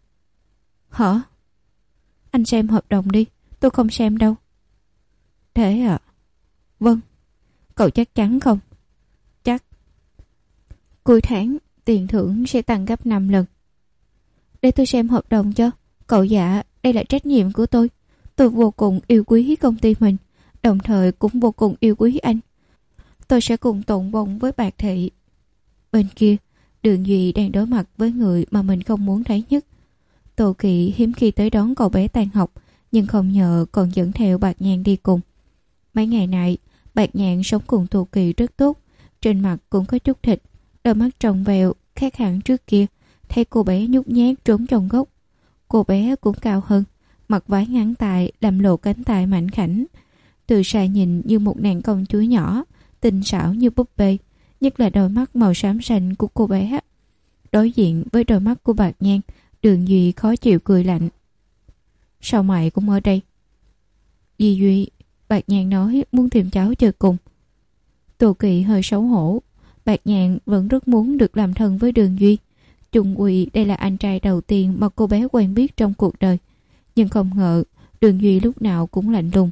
Hả? Anh xem hợp đồng đi, tôi không xem đâu. Thế à? Vâng. Cậu chắc chắn không? Chắc. Cuối tháng, tiền thưởng sẽ tăng gấp năm lần. Để tôi xem hợp đồng cho. Cậu Dạ, đây là trách nhiệm của tôi. Tôi vô cùng yêu quý công ty mình, đồng thời cũng vô cùng yêu quý anh. Tôi sẽ cùng tụng vong với Bạc Thị. Bên kia, Đường Duy đang đối mặt với người mà mình không muốn thấy nhất. Tô Kỵ hiếm khi tới đón cậu bé tan học, nhưng không ngờ còn dẫn theo Bạc Nhàn đi cùng. Mấy ngày này, Bạc Nhàn sống cùng Tô Kỵ rất tốt, trên mặt cũng có chút thịt, đôi mắt trong veo khác hẳn trước kia. Thấy cô bé nhút nhát trốn trong góc. Cô bé cũng cao hơn, mặc váy ngắn tài làm lộ cánh tay mảnh khảnh, từ xa nhìn như một nàng công chúa nhỏ, tinh xảo như búp bê, nhất là đôi mắt màu xám xanh của cô bé. Đối diện với đôi mắt của Bạc Nhan Đường Duy khó chịu cười lạnh. Sao mày cũng ở đây? Di Duy, Bạc Nhàn nói muốn tìm cháu chơi cùng. Tô Kỳ hơi xấu hổ. Bạc Nhàn vẫn rất muốn được làm thân với Đường Duy. Chung quy đây là anh trai đầu tiên mà cô bé quen biết trong cuộc đời. Nhưng không ngờ Đường Duy lúc nào cũng lạnh lùng.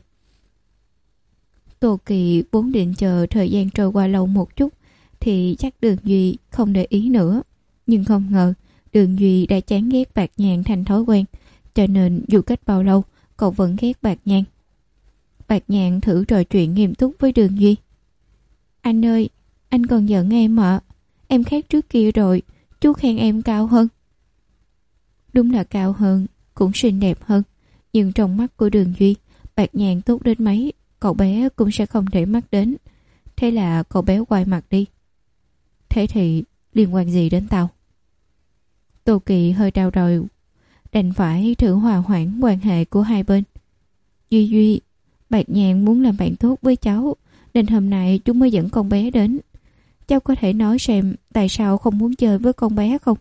Tô Kỳ vốn định chờ thời gian trôi qua lâu một chút thì chắc Đường Duy không để ý nữa. Nhưng không ngờ Đường Duy đã chán ghét Bạc Nhàn thành thói quen, cho nên dù cách bao lâu cậu vẫn ghét Bạc Nhàn. Bạc Nhàn thử trò chuyện nghiêm túc với Đường Duy. Anh ơi, anh còn giận em ạ. Em khác trước kia rồi, chú khen em cao hơn. Đúng là cao hơn, cũng xinh đẹp hơn. Nhưng trong mắt của Đường Duy, Bạc Nhàn tốt đến mấy, cậu bé cũng sẽ không để mắt đến. Thế là cậu bé quay mặt đi. Thế thì liên quan gì đến tao? Tô Kỳ hơi đau đầu, đành phải thử hòa hoãn quan hệ của hai bên. Duy Duy, Bạc Nhàn muốn làm bạn tốt với cháu, nên hôm nay chúng mới dẫn con bé đến. Cháu có thể nói xem tại sao không muốn chơi với con bé không?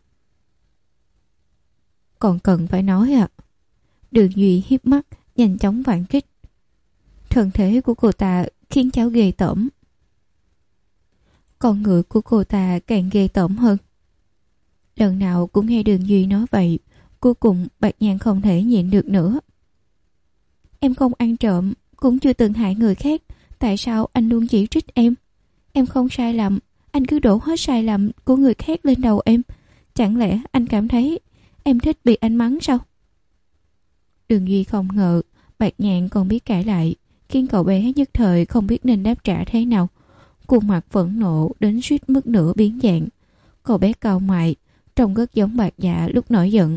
Còn cần phải nói à? Đường Duy hiếp mắt, nhanh chóng phản kích. Thân thể của cô ta khiến cháu ghê tởm. Con người của cô ta càng ghê tởm hơn. Lần nào cũng nghe Đường Duy nói vậy, cuối cùng Bạc Nhàn không thể nhịn được nữa. Em không ăn trộm, cũng chưa từng hại người khác, tại sao anh luôn chỉ trích em? Em không sai lầm, anh cứ đổ hết sai lầm của người khác lên đầu em. Chẳng lẽ anh cảm thấy em thích bị anh mắng sao? Đường Duy không ngờ Bạc Nhàn còn biết cãi lại, khiến cậu bé nhất thời không biết nên đáp trả thế nào. Khuôn mặt phẫn nộ đến suýt mức nửa biến dạng. Cậu bé cau mày, trông rất giống Bạc Dạ lúc nổi giận.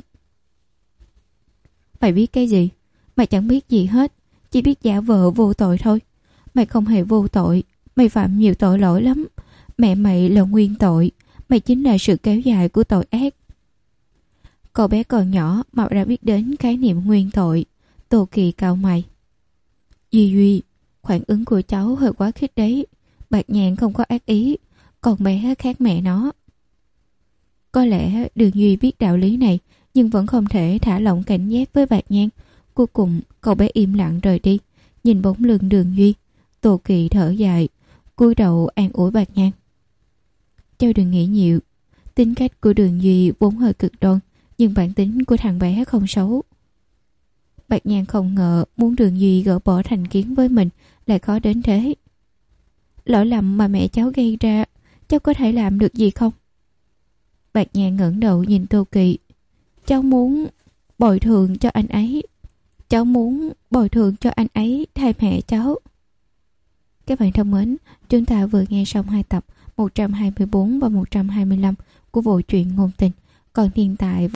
Mày biết cái gì? Mày chẳng biết gì hết, chỉ biết giả vờ vô tội thôi. Mày không hề vô tội, mày phạm nhiều tội lỗi lắm. Mẹ mày là nguyên tội, mày chính là sự kéo dài của tội ác. Cậu bé còn nhỏ mà đã biết đến khái niệm nguyên tội. Tô Kỳ cau mày. Duy Duy, phản ứng của cháu hơi quá khích đấy. Bạc Nhàn không có ác ý, con bé khác mẹ nó. Có lẽ Đường Duy biết đạo lý này, nhưng vẫn không thể thả lỏng cảnh giác với Bạc Nhàn. Cuối cùng cậu bé im lặng rời đi, nhìn bóng lưng Đường Duy. Tô Kỳ thở dài, cúi đầu an ủi Bạc Nhàn. Cháu đừng nghĩ nhiều. Tính cách của Đường Duy vốn hơi cực đoan, nhưng bản tính của thằng bé không xấu. Bạc Nhàn không ngờ muốn Đường Duy gỡ bỏ thành kiến với mình lại khó đến thế. Lỗi lầm mà mẹ cháu gây ra, cháu có thể làm được gì không? Bạc Nhàn ngẩng đầu nhìn Tô Kỳ. Cháu muốn bồi thường cho anh ấy. Cháu muốn bồi thường cho anh ấy thay mẹ cháu. Các bạn thân mến, chúng ta vừa nghe xong hai tập một trăm hai mươi bốn và một trăm hai mươi lăm của bộ truyện ngôn tình Còn Thiên Tài.